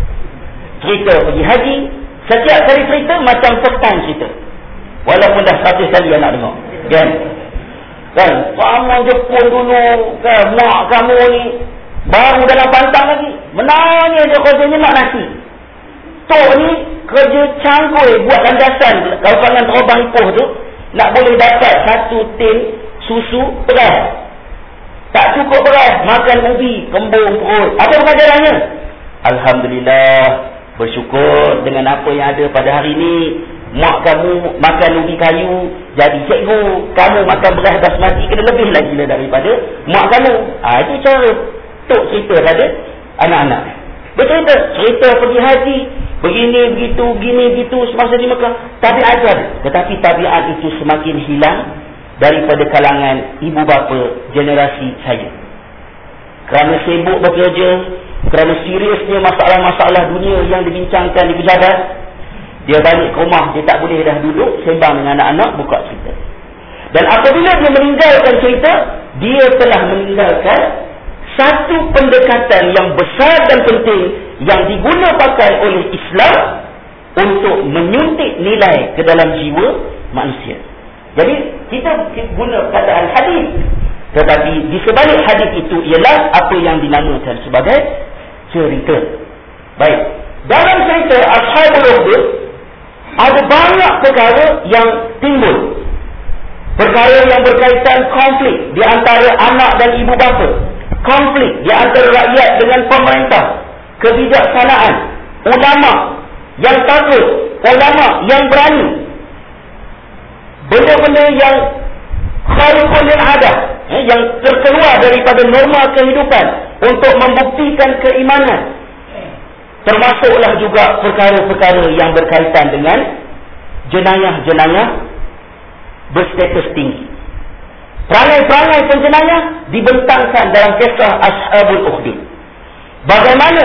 cerita pergi haji. Setiap kali cerita macam first time cerita, walaupun dah seratus kali anak dengar. Kan? Kan? Zaman Jepun dulu, kan, mak kamu ni baru dalam pantang lagi, menanya je kerjanya nak nasi. Tok ni kerja canggul buat landasan. Kalau kalangan terobang ipoh tu, nak boleh dapat satu tin susu beras. Tak cukup beras, makan ubi, kembung perut. Apa pengajarannya? Alhamdulillah, bersyukur dengan apa yang ada pada hari ini. Mak kamu makan ubi kayu, jadi cikgu. Kamu makan beras basmati, kena lebih lagi lah daripada mak kamu. Ah, itu cara tok cerita pada anak-anak. Bercerita, cerita pergi haji, begini, begitu, begini, begitu, semasa di Mekah. Tabiat ada. Tetapi tabiat itu semakin hilang daripada kalangan ibu bapa generasi saya. Kerana sibuk bekerja, kerana seriusnya masalah-masalah dunia yang dibincangkan di pejabat, dia balik ke rumah, dia tak boleh dah duduk sembang dengan anak-anak, buka cerita. Dan apabila dia meninggalkan cerita, dia telah meninggalkan satu pendekatan yang besar dan penting yang diguna pakai oleh Islam untuk menyuntik nilai ke dalam jiwa manusia. Jadi kita guna perkataan hadis, Tetapi di sebalik hadis itu ialah apa yang dinamakan sebagai cerita. Baik. Dalam cerita Ashabul Ukhdud ada banyak perkara yang timbul. Perkara yang berkaitan konflik di antara anak dan ibu bapa. Konflik di antara rakyat dengan pemerintah. Kebijaksanaan. Ulama yang takut. Ulama yang berani. Benda-benda yang kharifun lil adah, eh, yang terkeluar daripada norma kehidupan untuk membuktikan keimanan. Termasuklah juga perkara-perkara yang berkaitan dengan jenayah-jenayah berstatus tinggi. Perangai-perangai penjenayah dibentangkan dalam kisah Ashabul Ukhdud. Bagaimana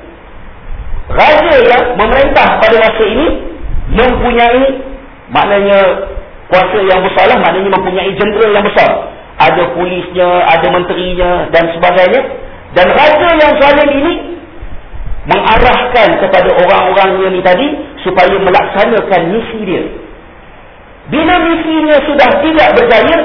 raja yang memerintah pada masa ini mempunyai, maknanya kuasa yang besar lah, maknanya mempunyai jenderal yang besar. Ada polisnya, ada menterinya dan sebagainya. Dan raja yang zalim ini mengarahkan kepada orang-orangnya ni tadi supaya melaksanakan misi dia. Bila misinya sudah tidak berjaya,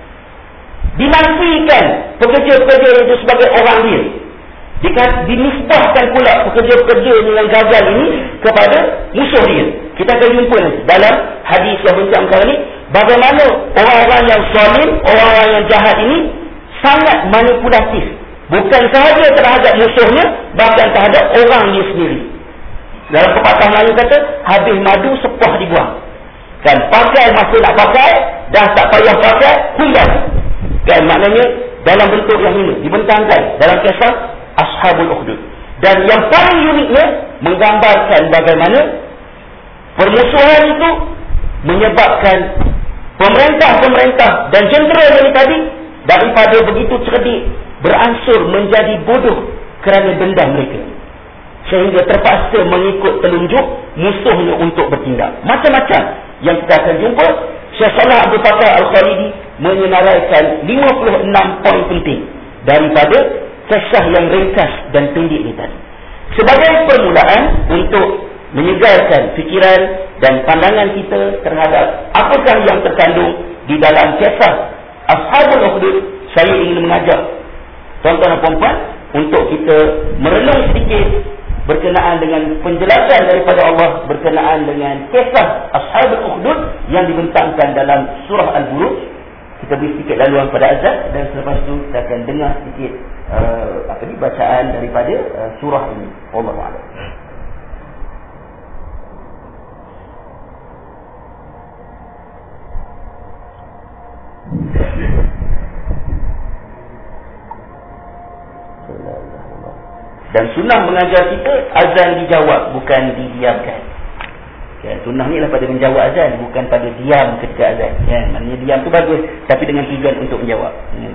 dinafikan pekerja-pekerja itu sebagai orang dia. Dinisbahkan pula pekerja-pekerja yang gagal ini kepada musuh dia. Kita akan jumpa nanti dalam hadis yang bincang kali ini, bagaimana orang-orang yang zalim, orang-orang yang jahat ini sangat manipulatif. Bukan sahaja terhadap musuhnya, bahkan terhadap orang dia sendiri. Dalam pepatah Melayu kata, habis madu sepah dibuang. Kan, pakai masa nak pakai, dah tak payah pakai, hujan. Kan, maknanya dalam bentuk yang ini dibentangkan dalam kisah Ashabul Ukhdud. Dan yang paling uniknya menggambarkan bagaimana permusuhan itu menyebabkan pemerintah-pemerintah dan jentera ini tadi daripada begitu cerdik beransur menjadi bodoh kerana dendam mereka, sehingga terpaksa mengikut telunjuk musuhnya untuk bertindak. Macam-macam yang kita akan jumpa. Syekh Saleh Abdul Fattah Al-Khalidi menyenaraikan lima puluh enam poin penting daripada kisah yang ringkas dan pendek ini tadi, sebagai permulaan untuk menyegarkan fikiran dan pandangan kita terhadap apakah yang terkandung di dalam kisah Ashabul Ukhdud. Saya ingin mengajak tuan-tuan dan puan-puan untuk kita merenung sedikit berkenaan dengan penjelasan daripada Allah berkenaan dengan kisah Ashabul Ukhdud yang dibentangkan dalam surah Al-Buruj. Kita beri sedikit laluan pada azan dan selepas itu kita akan dengar sedikit uh, apa ni bacaan daripada uh, surah ini. Wallahu a'lam. Dan sunnah mengajar kita azan dijawab, bukan didiamkan. Ya, sunnah ni lah pada menjawab azan, bukan pada diam ketika azan. Ya, maknanya diam tu bagus, tapi dengan tujuan untuk menjawab. Ya.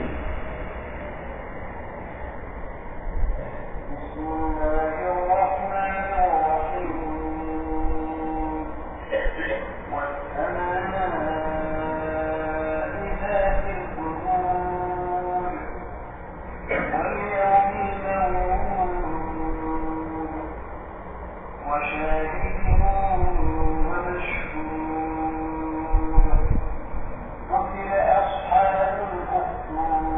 أصحاب الأخدود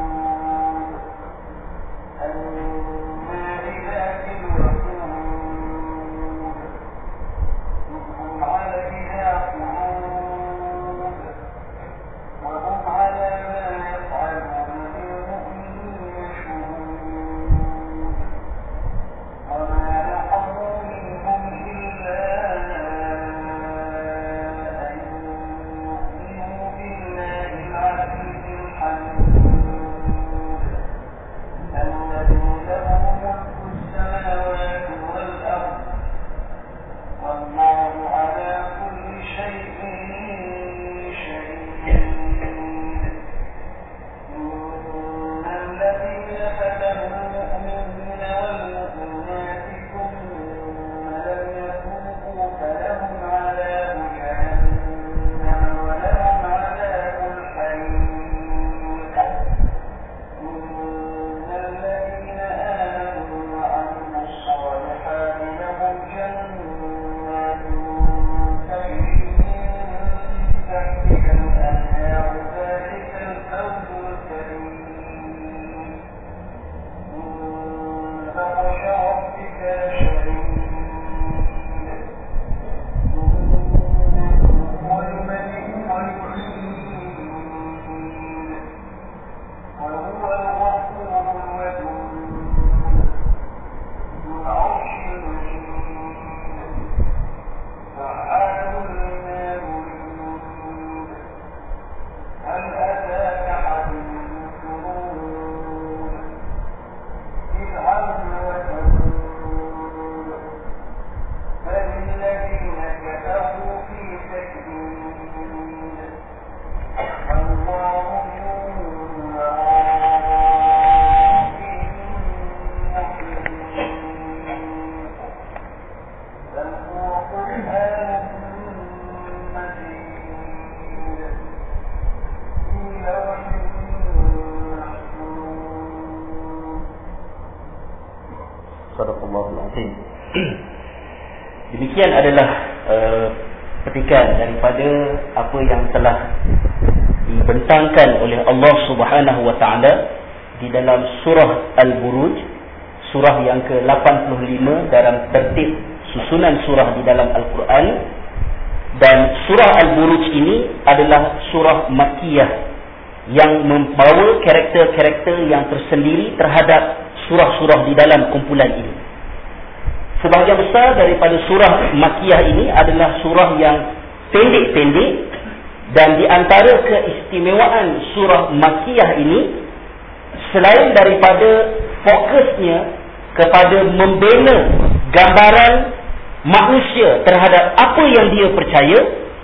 Demikian adalah uh, petikan daripada apa yang telah dibentangkan oleh Allah Subhanahu wa taala di dalam surah Al-Buruj, surah yang ke lapan puluh lima dalam tertib susunan surah di dalam Al-Quran. Dan surah Al-Buruj ini adalah surah Makkiyah yang membawa karakter-karakter yang tersendiri terhadap surah-surah di dalam kumpulan ini. Sebahagian besar daripada surah Makkiyah ini adalah surah yang pendek-pendek, dan di antara keistimewaan surah Makkiyah ini, selain daripada fokusnya kepada membina gambaran manusia terhadap apa yang dia percaya,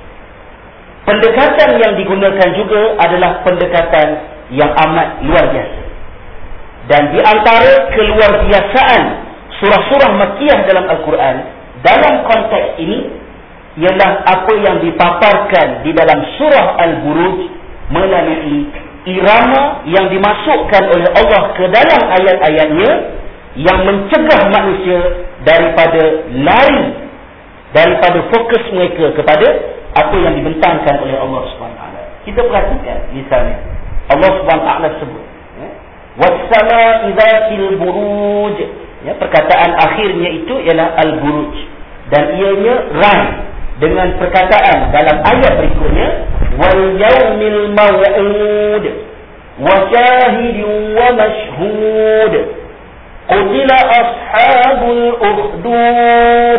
pendekatan yang digunakan juga adalah pendekatan yang amat luar biasa. Dan di antara keluarbiasaan surah-surah Makkiyah dalam Al-Quran dalam konteks ini ialah apa yang dipaparkan di dalam surah Al-Buruj melalui irama yang dimasukkan oleh Allah ke dalam ayat-ayatnya yang mencegah manusia daripada lari daripada fokus mereka kepada apa yang dibentangkan oleh Allah subhanahu wa taala. Kita perhatikan misalnya Allah subhanahu wa taala sebut was-samaa'i dzatil buruj. Ya, perkataan akhirnya itu ialah Al-Buruj, dan ianya rhyme dengan perkataan dalam ayat berikutnya wal yaumil maw'ud wa shahidin wa mashhud qutila ashabul ukhdud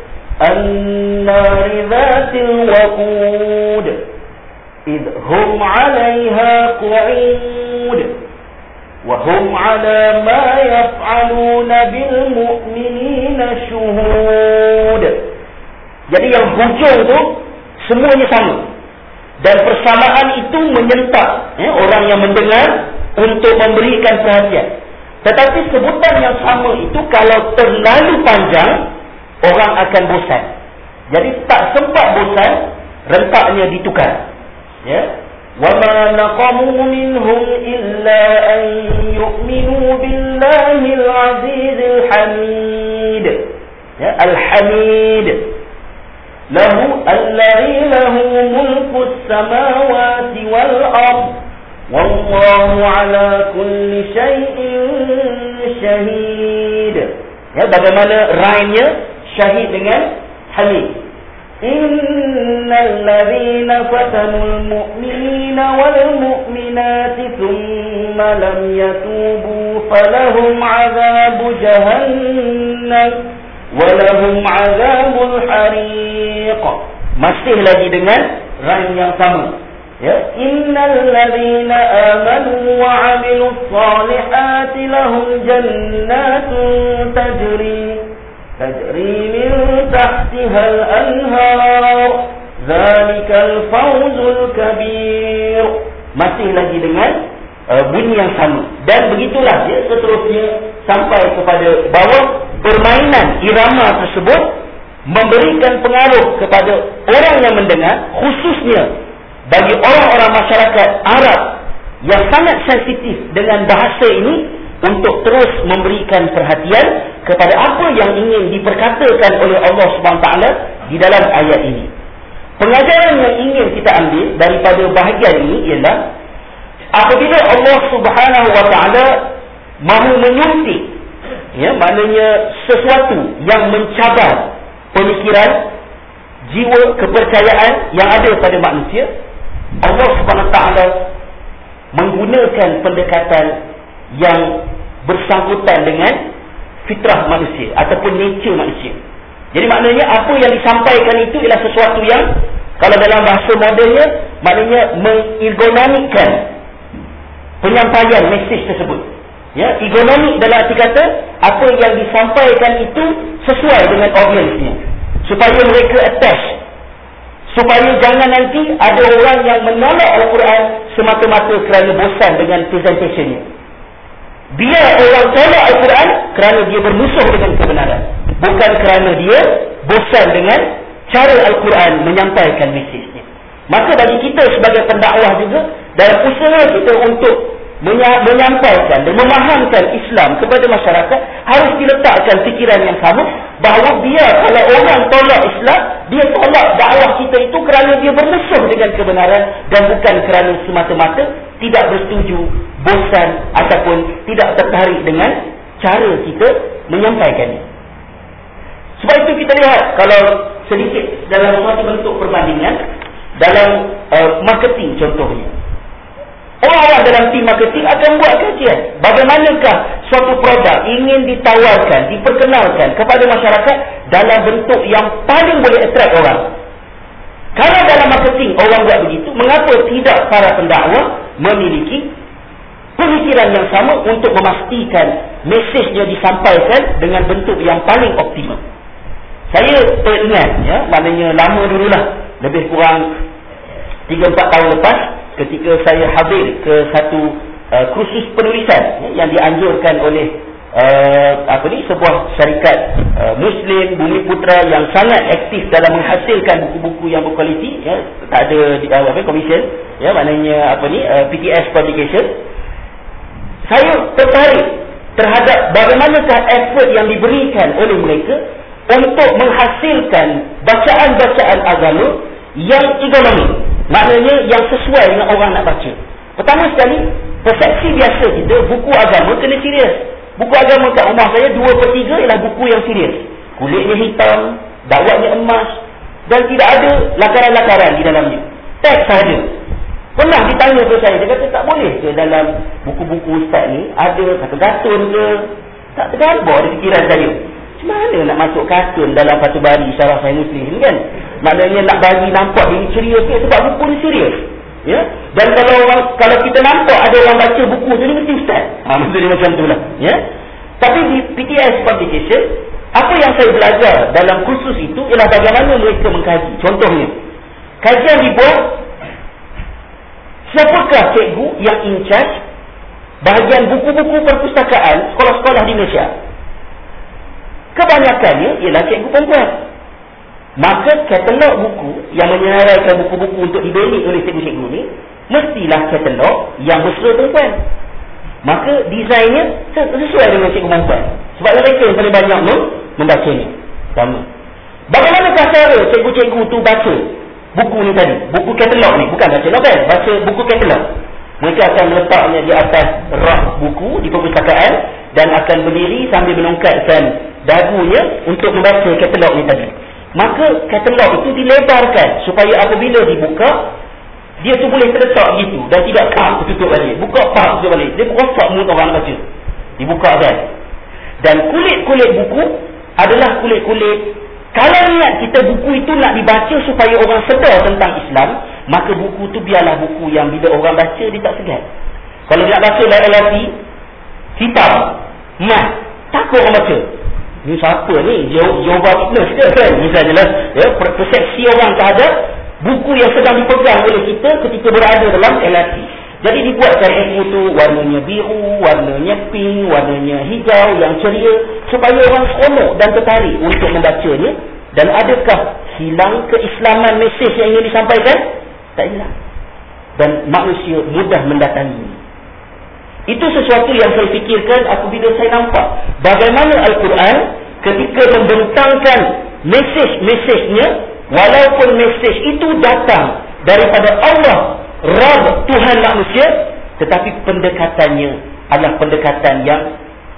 an-nar dhatil waqud idh hum 'alayha qu'ud وَهُمْ عَلَى مَا يَفْعَلُونَ بِالْمُؤْمِنِينَ شُهُودٌ. Jadi yang hujung tu semuanya sama, dan persamaan itu menyentak eh, orang yang mendengar untuk memberikan perhatian. Tetapi sebutan yang sama itu kalau terlalu panjang, orang akan bosan. Jadi tak sempat bosan, rentaknya ditukar. Ya. وَمَا نَقَمُوا مِنْهُمْ إِلَّا أَنْ يُؤْمِنُوا بِاللَّهِ الْعَزِيزِ الْحَمِيدِ. Ya, Al-Hamid له الذي له ملك السماوات والأرض والله على كل شيء شهيد. Ya, bagaimana rhyme-nya syahid dengan Hamid. Innal ladzina fatanul mu'minina wal mu'minati thumma lam yatubu falahum 'adzabu jahannam wa lahum 'adzabul hariq. Masih lagi dengan rhyme yang sama. Ya, innal ladzina amanu wa 'amilus salihati lahum jannatun tajri tajri min tahtiha al-anhar zalikal fawzul kabir. Masih lagi dengan uh, bunyi yang sama, dan begitulah ya, seterusnya sampai kepada bawah permainan irama tersebut memberikan pengaruh kepada orang yang mendengar, khususnya bagi orang-orang masyarakat Arab yang sangat sensitif dengan bahasa ini, untuk terus memberikan perhatian kepada apa yang ingin diperkatakan oleh Allah subhanahu wa taala di dalam ayat ini. Pengajaran yang ingin kita ambil daripada bahagian ini ialah apabila Allah subhanahu wa taala mahu menyuntik Ya, maknanya sesuatu yang mencabar pemikiran, jiwa, kepercayaan yang ada pada manusia, Allah Subhanahu Wa Taala menggunakan pendekatan yang bersangkutan dengan fitrah manusia ataupun nature manusia. Jadi maknanya apa yang disampaikan itu ialah sesuatu yang, kalau dalam bahasa modelnya, maknanya mengergonomikan penyampaian mesej tersebut. Ya, ergonomik dalam arti kata apa yang disampaikan itu sesuai dengan audiensnya, supaya mereka attach, supaya jangan nanti ada orang yang menolak Al-Quran semata-mata kerana bosan dengan presentationnya. Biar orang tolak Al-Quran kerana dia bermusuh dengan kebenaran, bukan kerana dia bosan dengan cara Al-Quran menyampaikan mesejnya. Maka bagi kita sebagai pendakwah juga, dalam usaha kita untuk menyampaikan dan memahamkan Islam kepada masyarakat, harus diletakkan fikiran yang sama, bahawa biar kalau orang tolak Islam, dia tolak dakwah kita itu kerana dia bermusuh dengan kebenaran, dan bukan kerana semata-mata tidak bersetuju, bosan ataupun tidak tertarik dengan cara kita menyampaikannya. Sebab itu kita lihat, kalau sedikit dalam suatu bentuk perbandingan dalam uh, marketing contohnya, orang-orang dalam tim marketing akan buat kajian bagaimanakah suatu produk ingin ditawarkan, diperkenalkan kepada masyarakat dalam bentuk yang paling boleh attract orang. Kalau dalam marketing orang buat begitu, mengapa tidak para pendakwa memiliki pemikiran yang sama untuk memastikan mesejnya disampaikan dengan bentuk yang paling optimal? Saya teringat, ya, maknanya lama dululah, lebih kurang tiga empat tahun lepas, ketika saya hadir ke satu uh, kursus penulisan, ya, yang dianjurkan oleh uh, apa ni sebuah syarikat uh, Muslim Bumi Putra yang sangat aktif dalam menghasilkan buku-buku yang berkualiti, ya, tak ada di uh, apa komisen, ya, maknanya apa ni uh, P T S publication. Saya tertarik terhadap bagaimanakah effort yang diberikan oleh mereka untuk menghasilkan bacaan-bacaan agama yang ergonomik, maknanya yang sesuai dengan orang nak baca. Pertama sekali, persepsi biasa kita, buku agama kena serius. Buku agama kat rumah saya, dua per tiga ialah buku yang serius. Kulitnya hitam, dakwatnya emas, dan tidak ada lakaran-lakaran di dalamnya. Teks sahaja. Pernah ditanya ke saya, dia kata tak boleh ke dalam buku-buku ustaz ni ada kata gatun ke? Tak tergambar di fikiran saya. Macam mana nak masuk kartun dalam Fathul Bari Syarah Sahih Muslim ni kan? Maknanya nak bagi nampak diri ceria ke, sebab buku ni serius. Ya? Dan kalau orang, kalau kita nampak ada orang baca buku tu ni, mesti ustaz. Ha, maksudnya macam tu lah. Ya? Tapi di P T S Publication, apa yang saya belajar dalam kursus itu ialah bagaimana mereka mengkaji. Contohnya, kajian dibuat, siapakah cikgu yang in charge bahagian buku-buku perpustakaan sekolah-sekolah di Malaysia? Kebanyakannya ialah cikgu perempuan. Maka katalog buku yang menyeraikan buku-buku untuk dibeli oleh cikgu-cikgu ni, mestilah katalog yang bersua perempuan. Maka desainnya sesuai dengan cikgu perempuan, sebab mereka yang paling banyak membacanya. Sama. Bagaimanakah cara cikgu-cikgu tu baca buku ni tadi, buku katalog ni? Bukan baca novel, baca buku katalog. Mereka akan meletaknya di atas rak buku di perpustakaan dan akan berdiri sambil melongkatkan dagunya untuk membaca katalog ni tadi. Maka katalog itu dilebarkan supaya apabila dibuka, dia tu boleh terletak gitu dan tidak pak tutup balik. Buka pak tutup balik. Dia rosak mulut orang baca. Dibuka kan. Dan kulit-kulit buku adalah kulit-kulit, kalau niat kita buku itu nak dibaca supaya orang sedar tentang Islam, maka buku tu biarlah buku yang bila orang baca dia tak segan. Kalau nak baca L L P hitam, mat, takut orang baca. Ni siapa ni? Jehovah Witness ke kan? Misalnya lah, ya, persepsi orang terhadap buku yang sedang dipegang oleh kita ketika berada dalam L L P. Jadi dibuatkan buku tu warnanya biru, warnanya pink, warnanya hijau yang ceria, supaya orang seronok dan tertarik untuk membacanya. Dan adakah hilang keislaman mesej yang ingin disampaikan? Tak hilang. Dan manusia mudah mendatangi. Itu sesuatu yang saya fikirkan apabila saya nampak bagaimana Al-Quran ketika membentangkan mesej-mesejnya, walaupun mesej itu datang daripada Allah, Rabb, Tuhan manusia, tetapi pendekatannya adalah pendekatan yang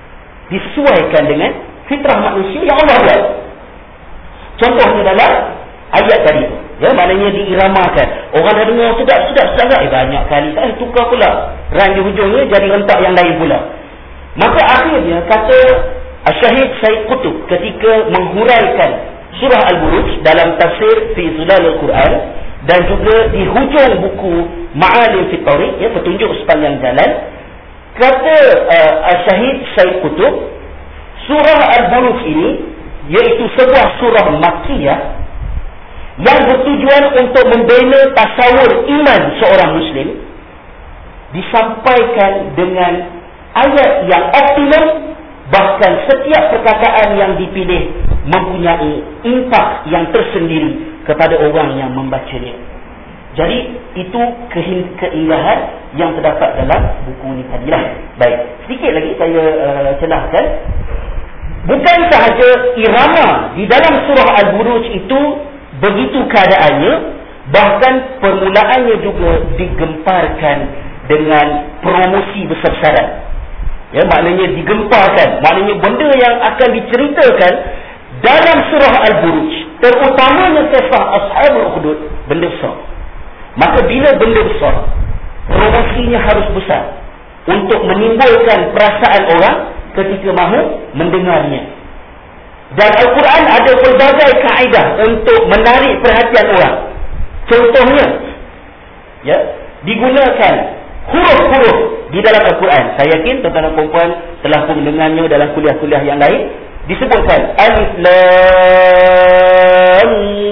disesuaikan dengan fitrah manusia yang Allah buat. Contohnya dalam ayat tadi tu, ya, maknanya diiramakan. Orang dah dengar sedap sedap sedap eh banyak kali eh tukar pula ran di hujungnya jadi rentak yang lain pula. Maka akhirnya kata Syahid Said Qutb ketika menghuraikan surah Al-Buruj dalam tafsir fi Zulal Al-Quran dan juga di hujung buku Ma'alim fi Tariq, ya, petunjuk sepanjang jalan, kata uh, Syahid Said Qutb, surah Al-Buruj ini iaitu sebuah surah Makkiyah yang bertujuan untuk membina tasawur iman seorang Muslim, disampaikan dengan ayat yang optimum. Bahkan setiap perkataan yang dipilih mempunyai impak yang tersendiri kepada orang yang membacanya. Jadi itu keindahan yang terdapat dalam buku ini tadilah. Baik, sedikit lagi saya uh, celahkan. Bukan sahaja irama di dalam surah Al-Buruj itu begitu keadaannya, bahkan permulaannya juga digemparkan dengan promosi besar-besaran. Ya, maknanya digemparkan, maknanya benda yang akan diceritakan dalam surah Al-Buruj, terutamanya kisah Ashabul Ukhdud, benda besar. Maka bila benda besar, promosinya harus besar untuk menimbulkan perasaan orang ketika mahu mendengarnya. Dan Al-Quran ada pelbagai kaedah untuk menarik perhatian orang. Contohnya, ya, digunakan huruf-huruf di dalam Al-Quran. Saya yakin tuan-tuan dan puan-puan telah pun mendengarnya dalam kuliah-kuliah yang lain. Disebutkan Alif Lam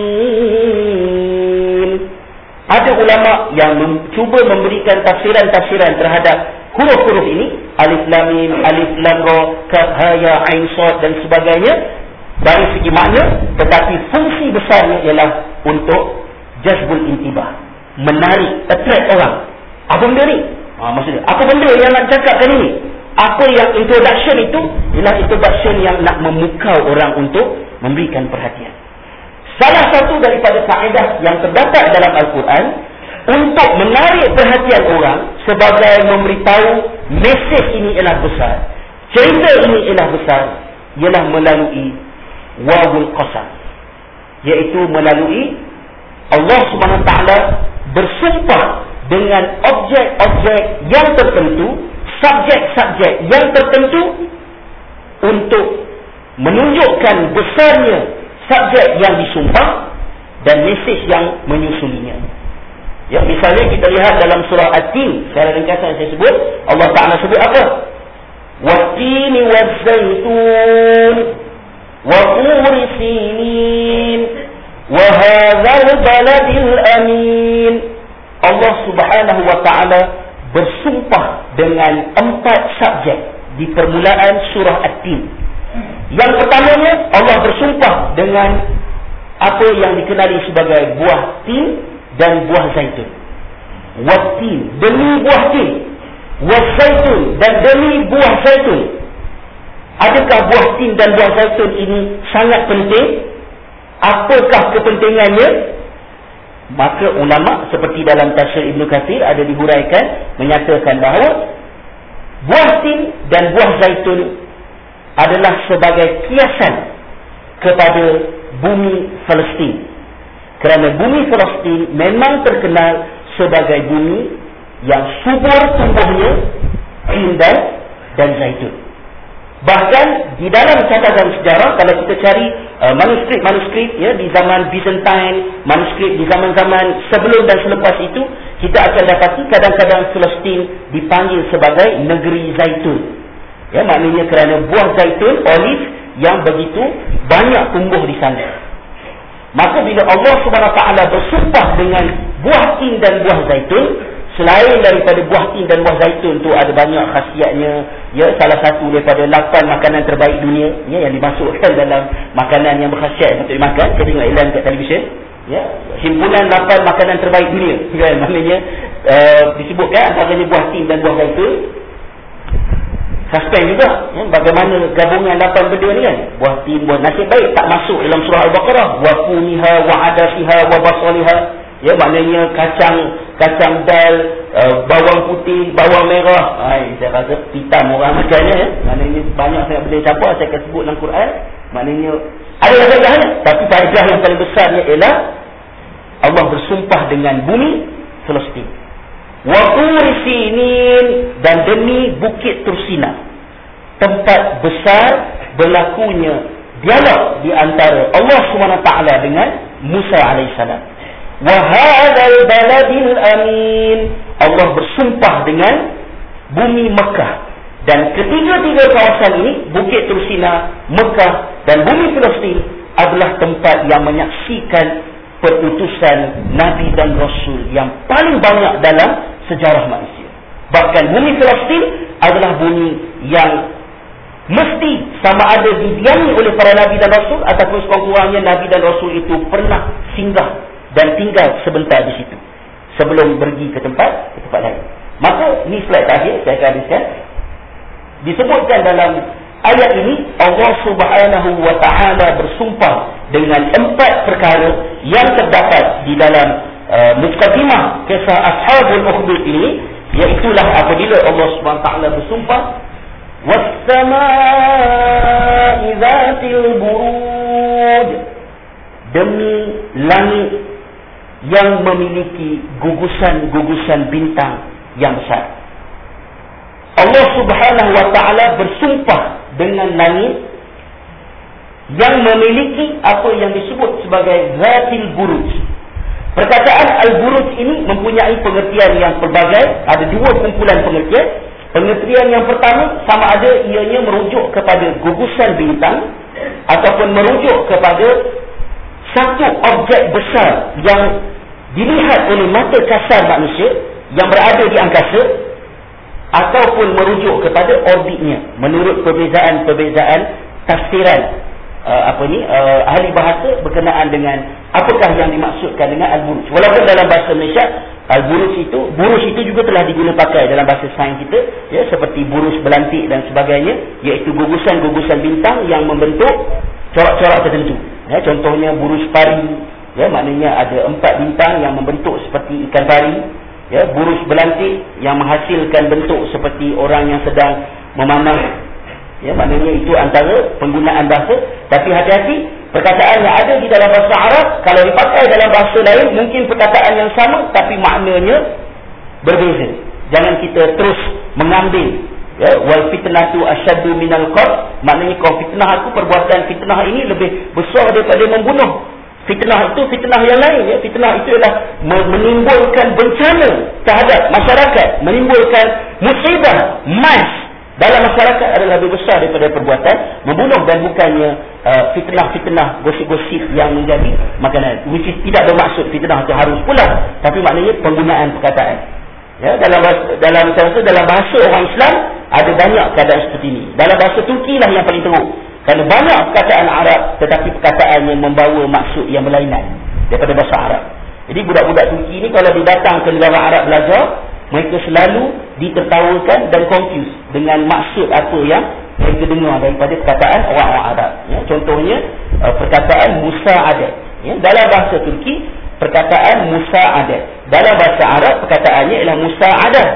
Mim. Ada ulama yang cuba memberikan tafsiran-tafsiran terhadap huruf-huruf ini, Alif Lam Mim, Alif Lam Ra, Kaf, Ha, Ya, Ain, Sad dan sebagainya, dari segi makna, tetapi fungsi besarnya ialah untuk jazbul intibah, menarik, attract orang. Apa benda ni? Ha, maksudnya, apa benda yang nak cakapkan ini? Apa yang introduction itu? Ialah introduction yang nak memukau orang untuk memberikan perhatian. Salah satu daripada kaedah yang terdapat dalam Al-Quran untuk menarik perhatian orang sebagai memberitahu mesej ini ialah besar, cerita ini ialah besar, ialah melalui wawul qasam, iaitu melalui Allah Subhanahu Wa Taala bersumpah dengan objek-objek yang tertentu, subjek-subjek yang tertentu, untuk menunjukkan besarnya subjek yang disumpah dan mesej yang menyusulinya. Ya, misalnya kita lihat dalam surah At-Tin, secara ringkasan saya sebut, Allah Ta'ala sebut apa? Wat-tini waz-zaitun wa turi sinin wa hadzal baladil amin. Allah Subhanahu Wa Taala bersumpah dengan empat subjek di permulaan surah At-Tin. Yang pertamanya, Allah bersumpah dengan apa yang dikenali sebagai buah tin dan buah zaitun. Wat-tin, demi buah tin. Was-zaitun, dan demi buah zaitun. Adakah buah tin dan buah zaitun ini sangat penting? Apakah kepentingannya? Maka ulama seperti dalam tafsir Ibn Katsir ada dihuraikan menyatakan bahawa buah tin dan buah zaitun adalah sebagai kiasan kepada bumi Palestin. Kerana bumi Palestin memang terkenal sebagai bumi yang subur tumbuhnya tin dan, dan zaitun. Bahkan di dalam catatan sejarah, kalau kita cari uh, manuskrip-manuskrip, ya, di zaman Byzantine, manuskrip di zaman-zaman sebelum dan selepas itu, kita akan dapati kadang-kadang Palestin dipanggil sebagai negeri zaitun. Ya, maknanya kerana buah zaitun, olive, yang begitu banyak tumbuh di sana. Maka bila Allah Subhanahu Wa Taala bersumpah dengan buah tin dan buah zaitun, selain daripada buah tin dan buah zaitun tu ada banyak khasiatnya, ya, salah satu daripada lapan makanan terbaik dunia, ya, yang dimasukkan dalam makanan yang berkhasiat untuk dimakan. Saya tengok iklan kat televisyen, ya, himpunan lapan makanan terbaik dunia, kan, maknanya uh, disebutkan antaranya buah tin dan buah zaitun. Suspend juga, ya, bagaimana gabungan lapan benda ni, kan, buah tin, buah nasib baik tak masuk dalam surah Al-Baqarah. Wa fumiha wa adasiha wa basaliha, ya, maknanya kacang kacang dal, uh, bawang putih, bawang merah. Hai, saya rasa hitam orang makannya ya. Maknanya banyak saya boleh campur, saya akan sebut dalam Quran. Maknanya ada faedahnya, tapi faedah yang paling besarnya ialah Allah bersumpah dengan bumi Palestin. Wa turi sinin, dan demi bukit Tursina, tempat besar berlakunya dialog di antara Allah subhanahu wa taala dengan Musa alaihissalam. Wa hadzal baladil amin, Allah bersumpah dengan bumi Mekah. Dan ketiga-tiga kawasan ini, bukit Tursina, Mekah dan bumi Palestin, adalah tempat yang menyaksikan perutusan Nabi dan Rasul yang paling banyak dalam sejarah manusia. Bahkan bumi Palestin adalah bumi yang mesti sama ada didiami oleh para Nabi dan Rasul, ataupun sekurang-kurangnya Nabi dan Rasul itu pernah singgah dan tinggal sebentar di situ sebelum pergi ke tempat ke tempat lain. Maka ni slide terakhir saya akan habiskan. Disebutkan dalam ayat ini Allah Subhanahu wa taala bersumpah dengan empat perkara yang terdapat di dalam uh, muqaddimah kisah Ashabul Ukhdud ini, iaitulah apabila Allah Subhanahu wa taala bersumpah was-samaa'i dzatil buruj, demi langit yang memiliki gugusan-gugusan bintang yang besar. Allah Subhanahu wa taala bersumpah dengan langit yang memiliki apa yang disebut sebagai zatil buruj. Perkataan al-buruj ini mempunyai pengertian yang pelbagai. Ada dua kumpulan pengertian. Pengertian yang pertama, sama ada ianya merujuk kepada gugusan bintang ataupun merujuk kepada satu objek besar yang dilihat oleh mata kasar manusia yang berada di angkasa, ataupun merujuk kepada orbitnya menurut perbezaan-perbezaan tafsiran uh, apa ni uh, ahli bahasa berkenaan dengan apakah yang dimaksudkan dengan al-buruj. Walaupun dalam bahasa Malaysia al-buruj itu buruj itu juga telah diguna pakai dalam bahasa sains kita, ya, seperti buruj belantik dan sebagainya, iaitu gugusan-gugusan bintang yang membentuk corak-corak tertentu. Ya, contohnya buruj pari, ya, maknanya ada empat bintang yang membentuk seperti ikan pari. Ya, buruj belantik yang menghasilkan bentuk seperti orang yang sedang memanah. Ya, maknanya itu antara penggunaan bahasa. Tapi hati-hati, perkataan yang ada di dalam bahasa Arab kalau dipakai dalam bahasa lain mungkin perkataan yang sama tapi maknanya berbeza. Jangan kita terus mengambil, ya, wal fitnatu asyaddu minal qatl, maknanya kau fitnah aku, perbuatan fitnah ini lebih besar daripada membunuh. Fitnah itu fitnah yang lain, ya. Fitnah itu adalah menimbulkan bencana terhadap masyarakat, menimbulkan musibah mas dalam masyarakat adalah lebih besar daripada perbuatan membunuh, dan bukannya uh, fitnah-fitnah gosip-gosip yang menjadi makanan. Which is tidak bermaksud fitnah itu harus pula, tapi maknanya penggunaan perkataan. Ya, dalam bahasa, dalam bahasa dalam bahasa orang Islam ada banyak keadaan seperti ini. Dalam bahasa Turki lah yang paling teruk. Kerana banyak perkataan Arab tetapi perkataan yang membawa maksud yang berlainan daripada bahasa Arab. Jadi budak-budak Turki ni kalau didatang ke negara Arab belajar, mereka selalu ditertawakan dan confuse dengan maksud apa yang mereka dengar daripada perkataan orang-orang Arab. Ya, contohnya perkataan musa'adat. Ya, dalam bahasa Turki perkataan musa'adat. Dalam bahasa Arab perkataannya ialah musa'adah.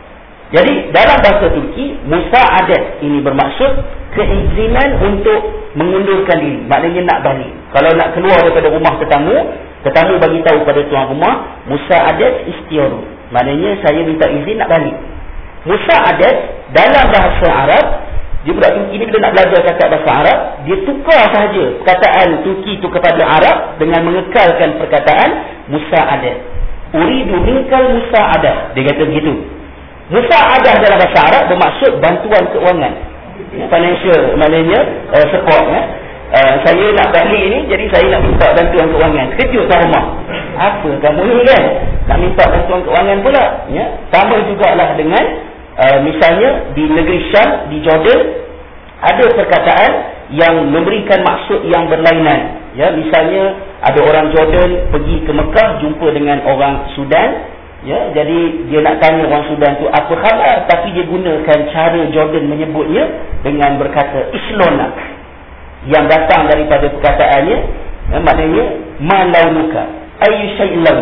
Jadi dalam bahasa Turki musa'adat ini bermaksud keizinan untuk mengundurkan diri, maknanya nak balik. Kalau nak keluar daripada rumah tetamu, tetamu bagi tahu pada tuan rumah, musa'adat istiaru, maknanya saya minta izin nak balik. Musa'adat dalam bahasa Arab, dia budak Turki ni bila nak belajar cakap bahasa Arab, dia tukar sahaja perkataan Turki itu kepada Arab dengan mengekalkan perkataan musa'adat. Uridu minkal musa'adah, dia kata begitu. Musa'adah dalam bahasa Arab bermaksud bantuan keuangan, financial, maknanya uh, support, ya. uh, saya nak balik ni, jadi saya nak minta bantuan keuangan. Kejut tak rumah, apa kamu ni kan nak minta bantuan keuangan pula, ya. Sama jugalah dengan uh, misalnya di negeri Syam, di Jordan, ada perkataan yang memberikan maksud yang berlainan, ya. Misalnya ada orang Jordan pergi ke Mekah jumpa dengan orang Sudan, ya, jadi dia nak tanya orang Sudan tu apa khabar, tapi dia gunakan cara Jordan menyebutnya dengan berkata islona, yang datang daripada perkataannya, ya, maknanya ma launuka ayu syai'in lauk,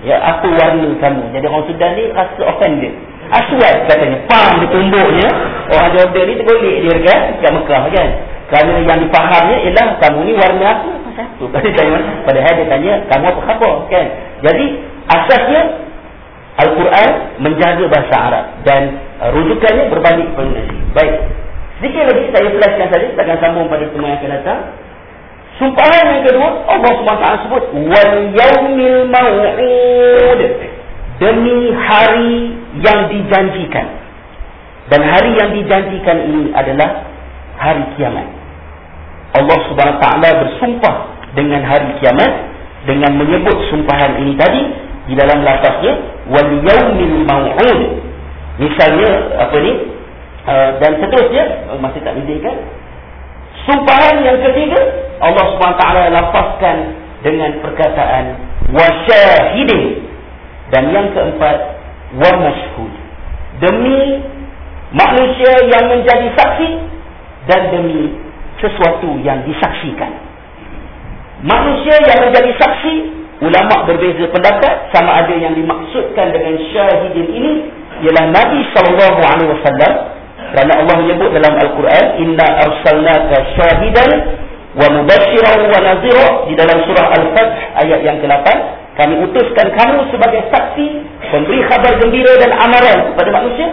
Ya, apa warna kamu? Jadi orang Sudan ni rasa offended. Aswad katanya, pam di tumbuknya. Orang Jordan ni tergolek dia kan kat Mekah kan. Kerana yang difahamnya ialah kamu ni warna apa? Satu. Padahal dia tanya kamu apa khabar kan. Jadi asasnya Al-Quran menjaga bahasa Arab dan uh, rujukannya berbalik kepada Nabi. Baik. Sedikit lagi saya jelaskan saja, kita akan sambung pada semua yang akan datang. Sumpahan yang kedua, Allah subhanahu wa taala sebut wal yaumil mau'ud, demi hari yang dijanjikan. Dan hari yang dijanjikan ini adalah hari kiamat. Allah subhanahu wa taala bersumpah dengan hari kiamat dengan menyebut sumpahan ini tadi di dalam lafaznya wal yaumil mau'ud. Misalnya apa ni? Uh, dan seterusnya, masih tak izinkan. Sumpahan yang ketiga, Allah subhanahu wa taala lafazkan dengan perkataan wasyahidin. Dan yang keempat, wa mashhud, demi manusia yang menjadi saksi dan demi sesuatu yang disaksikan. Manusia yang menjadi saksi, ulama berbeza pendapat sama ada yang dimaksudkan dengan syahidin ini ialah Nabi sallallahu alaihi wasallam, kerana Allah menyebut dalam Al-Quran inna arsalnaka syahidan wa mubashiran wa nadhira di dalam surah Al-Fath ayat yang ke lapan. Kami utuskan kamu sebagai saksi, pemberi khabar gembira dan amaran kepada manusia.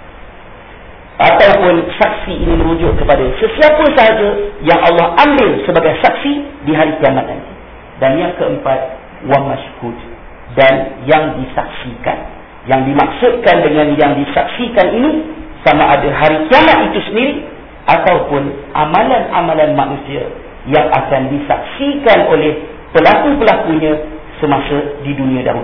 Ataupun saksi ini merujuk kepada sesiapa sahaja yang Allah ambil sebagai saksi di hari kiamat nanti. Dan yang keempat, wa mashhud, dan yang disaksikan. Yang dimaksudkan dengan yang disaksikan ini sama ada hari kiamat itu sendiri ataupun amalan-amalan manusia yang akan disaksikan oleh pelaku-pelakunya semasa di dunia dahulu.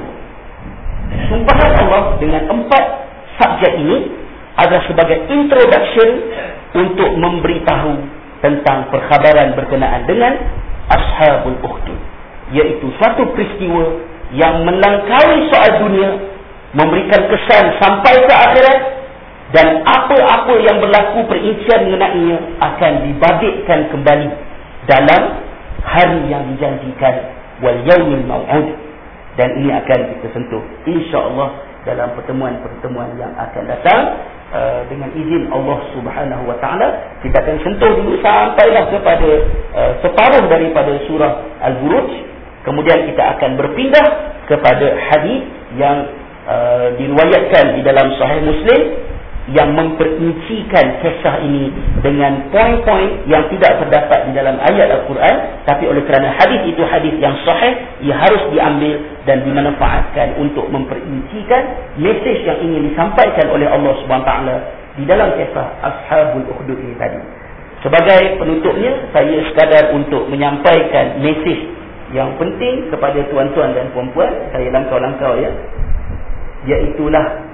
Sumpahan Allah dengan empat subjek ini adalah sebagai introduction untuk memberitahu tentang perkhabaran berkenaan dengan Ashabul Ukhdud, iaitu suatu peristiwa yang melangkaui soal dunia, memberikan kesan sampai ke akhirat, dan apa-apa yang berlaku perincian mengenainya akan dibabitkan kembali dalam hari yang dijanjikan wal yaumil mau'ud. Dan ini akan kita sentuh insya-Allah dalam pertemuan-pertemuan yang akan datang. Uh, dengan izin Allah Subhanahu wa taala, kita akan sentuh dulu sampailah kepada uh, separuh daripada surah Al-Buruj. Kemudian kita akan berpindah kepada hadis yang uh, diriwayatkan di dalam Sahih Muslim yang memperincikan kisah ini dengan poin-poin yang tidak terdapat di dalam ayat Al-Quran, tapi oleh kerana hadis itu hadis yang sahih, ia harus diambil dan dimanfaatkan untuk memperincikan mesej yang ingin disampaikan oleh Allah Subhanahu Wa Taala di dalam kisah Ashabul Ukhdud ini tadi. Sebagai penutupnya, saya sekadar untuk menyampaikan mesej yang penting kepada tuan-tuan dan puan-puan. Saya langkau-langkau ya, iaitulah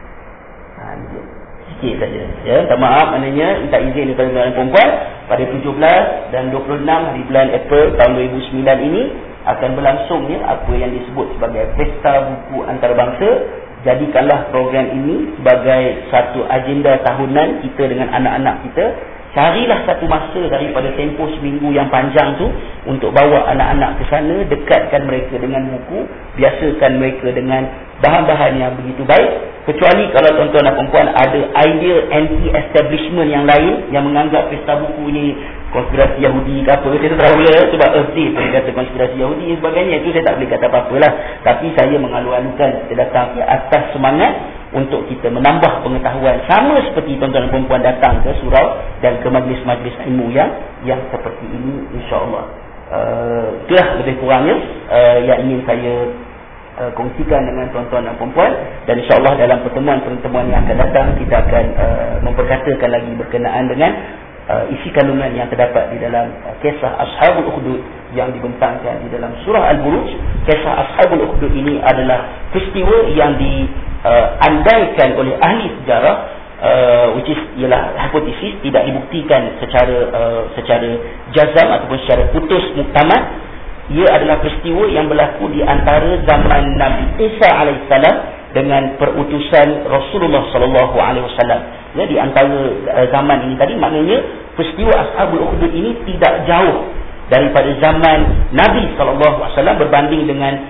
ha, sikit saja ya, minta maaf, maknanya minta izin daripada tuan-tuan dan puan-puan. Pada tujuh belas dan dua puluh enam hari bulan April tahun dua ribu sembilan ini akan berlangsungnya apa yang disebut sebagai Pesta Buku Antarabangsa. Jadikanlah program ini sebagai satu agenda tahunan kita dengan anak-anak kita. Carilah satu masa daripada tempoh seminggu yang panjang tu untuk bawa anak-anak ke sana, dekatkan mereka dengan buku, biasakan mereka dengan bahan-bahan yang begitu baik. Kecuali kalau tuan-tuan dan perempuan ada idea anti-establishment yang lain yang menganggap pesta buku ni konspirasi Yahudi ke apa, saya tak tahu ya, sebab Earth Day saya kata konspirasi Yahudi dan sebagainya, itu saya tak boleh kata apa-apa lah. Tapi saya mengalu-alukan kita datang ke atas semangat untuk kita menambah pengetahuan, sama seperti tuan-tuan dan perempuan datang ke surau dan ke majlis-majlis ilmu yang yang seperti ini, insya-Allah. Uh, itulah lebih kurangnya uh, yang ingin saya uh, kongsikan dengan tuan-tuan dan perempuan, dan insya-Allah dalam pertemuan-pertemuan yang akan datang kita akan uh, memperkatakan lagi berkenaan dengan uh, isi kandungan yang terdapat di dalam uh, kisah Ashabul Ukhdud yang dibentangkan di dalam surah Al-Buruj. Kisah Ashabul Ukhdud ini adalah peristiwa yang di Uh, andaikan oleh ahli sejarah, uh, which is ialah hipotesis, tidak dibuktikan secara uh, secara jazam ataupun secara putus muktamad. Ia adalah peristiwa yang berlaku di antara zaman Nabi Isa alaihissalam dengan perutusan Rasulullah sallallahu alaihi wasallam. Ya, di antara uh, zaman ini tadi, maknanya peristiwa Ashabul Ukhdud ini tidak jauh daripada zaman Nabi sallallahu alaihi wasallam berbanding dengan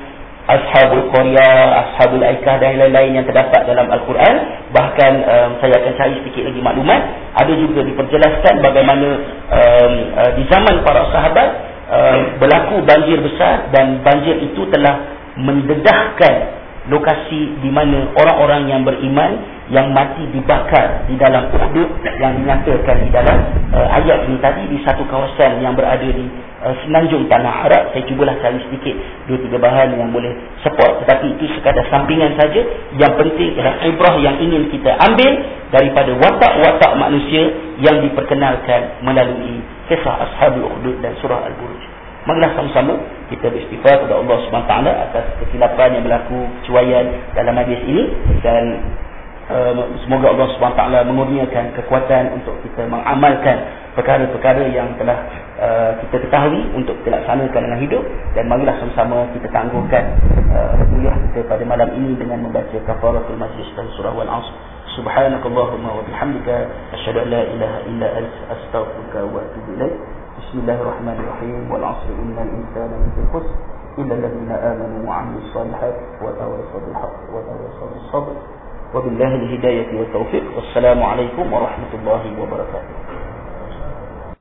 Ashabul Qaryah, Ashabul Aikah dan lain-lain yang terdapat dalam Al-Quran. Bahkan um, saya akan cari sedikit lagi maklumat. Ada juga diperjelaskan bagaimana um, uh, di zaman para sahabat um, berlaku banjir besar, dan banjir itu telah mendedahkan lokasi di mana orang-orang yang beriman yang mati dibakar di dalam Uhud, yang dinyatakan di dalam uh, ayat ini tadi, di satu kawasan yang berada di uh, semenanjung tanah Arab. Saya cubalah cari sedikit dua tiga bahan yang boleh support, tetapi itu sekadar sampingan saja. Yang penting adalah ibrah yang ingin kita ambil daripada watak-watak manusia yang diperkenalkan melalui kisah Ashabul Ukhdud dan surah Al-Buruj. Marilah sama-sama kita beristighfar kepada Allah Subhanahu Wa Taala atas kesilapan yang berlaku, kecuaian dalam majlis ini, dan uh, semoga Allah Subhanahu Wa Taala mengurniakan kekuatan untuk kita mengamalkan perkara-perkara yang telah uh, kita ketahui untuk kita laksanakan dalam hidup. Dan marilah sama-sama kita tangguhkan uh, kuliah kita pada malam ini dengan membaca kafaratul majlis dan surah Wal-'Ashr. Subhanakallahumma wa bihamdika asyhadu an la ilaha illa anta astaghfiruka wa atubu ilaik. Bismillahirrahmanirrahim. Wal 'asri innal insana lafi khusr illa alladhina amanu wa 'amilus salihati wa tawassaw bil haqqi wa tawassaw bis sabr. Wabillahi al-hidayah wa tawfiq. Wassalamu alaikum warahmatullahi wabarakatuh.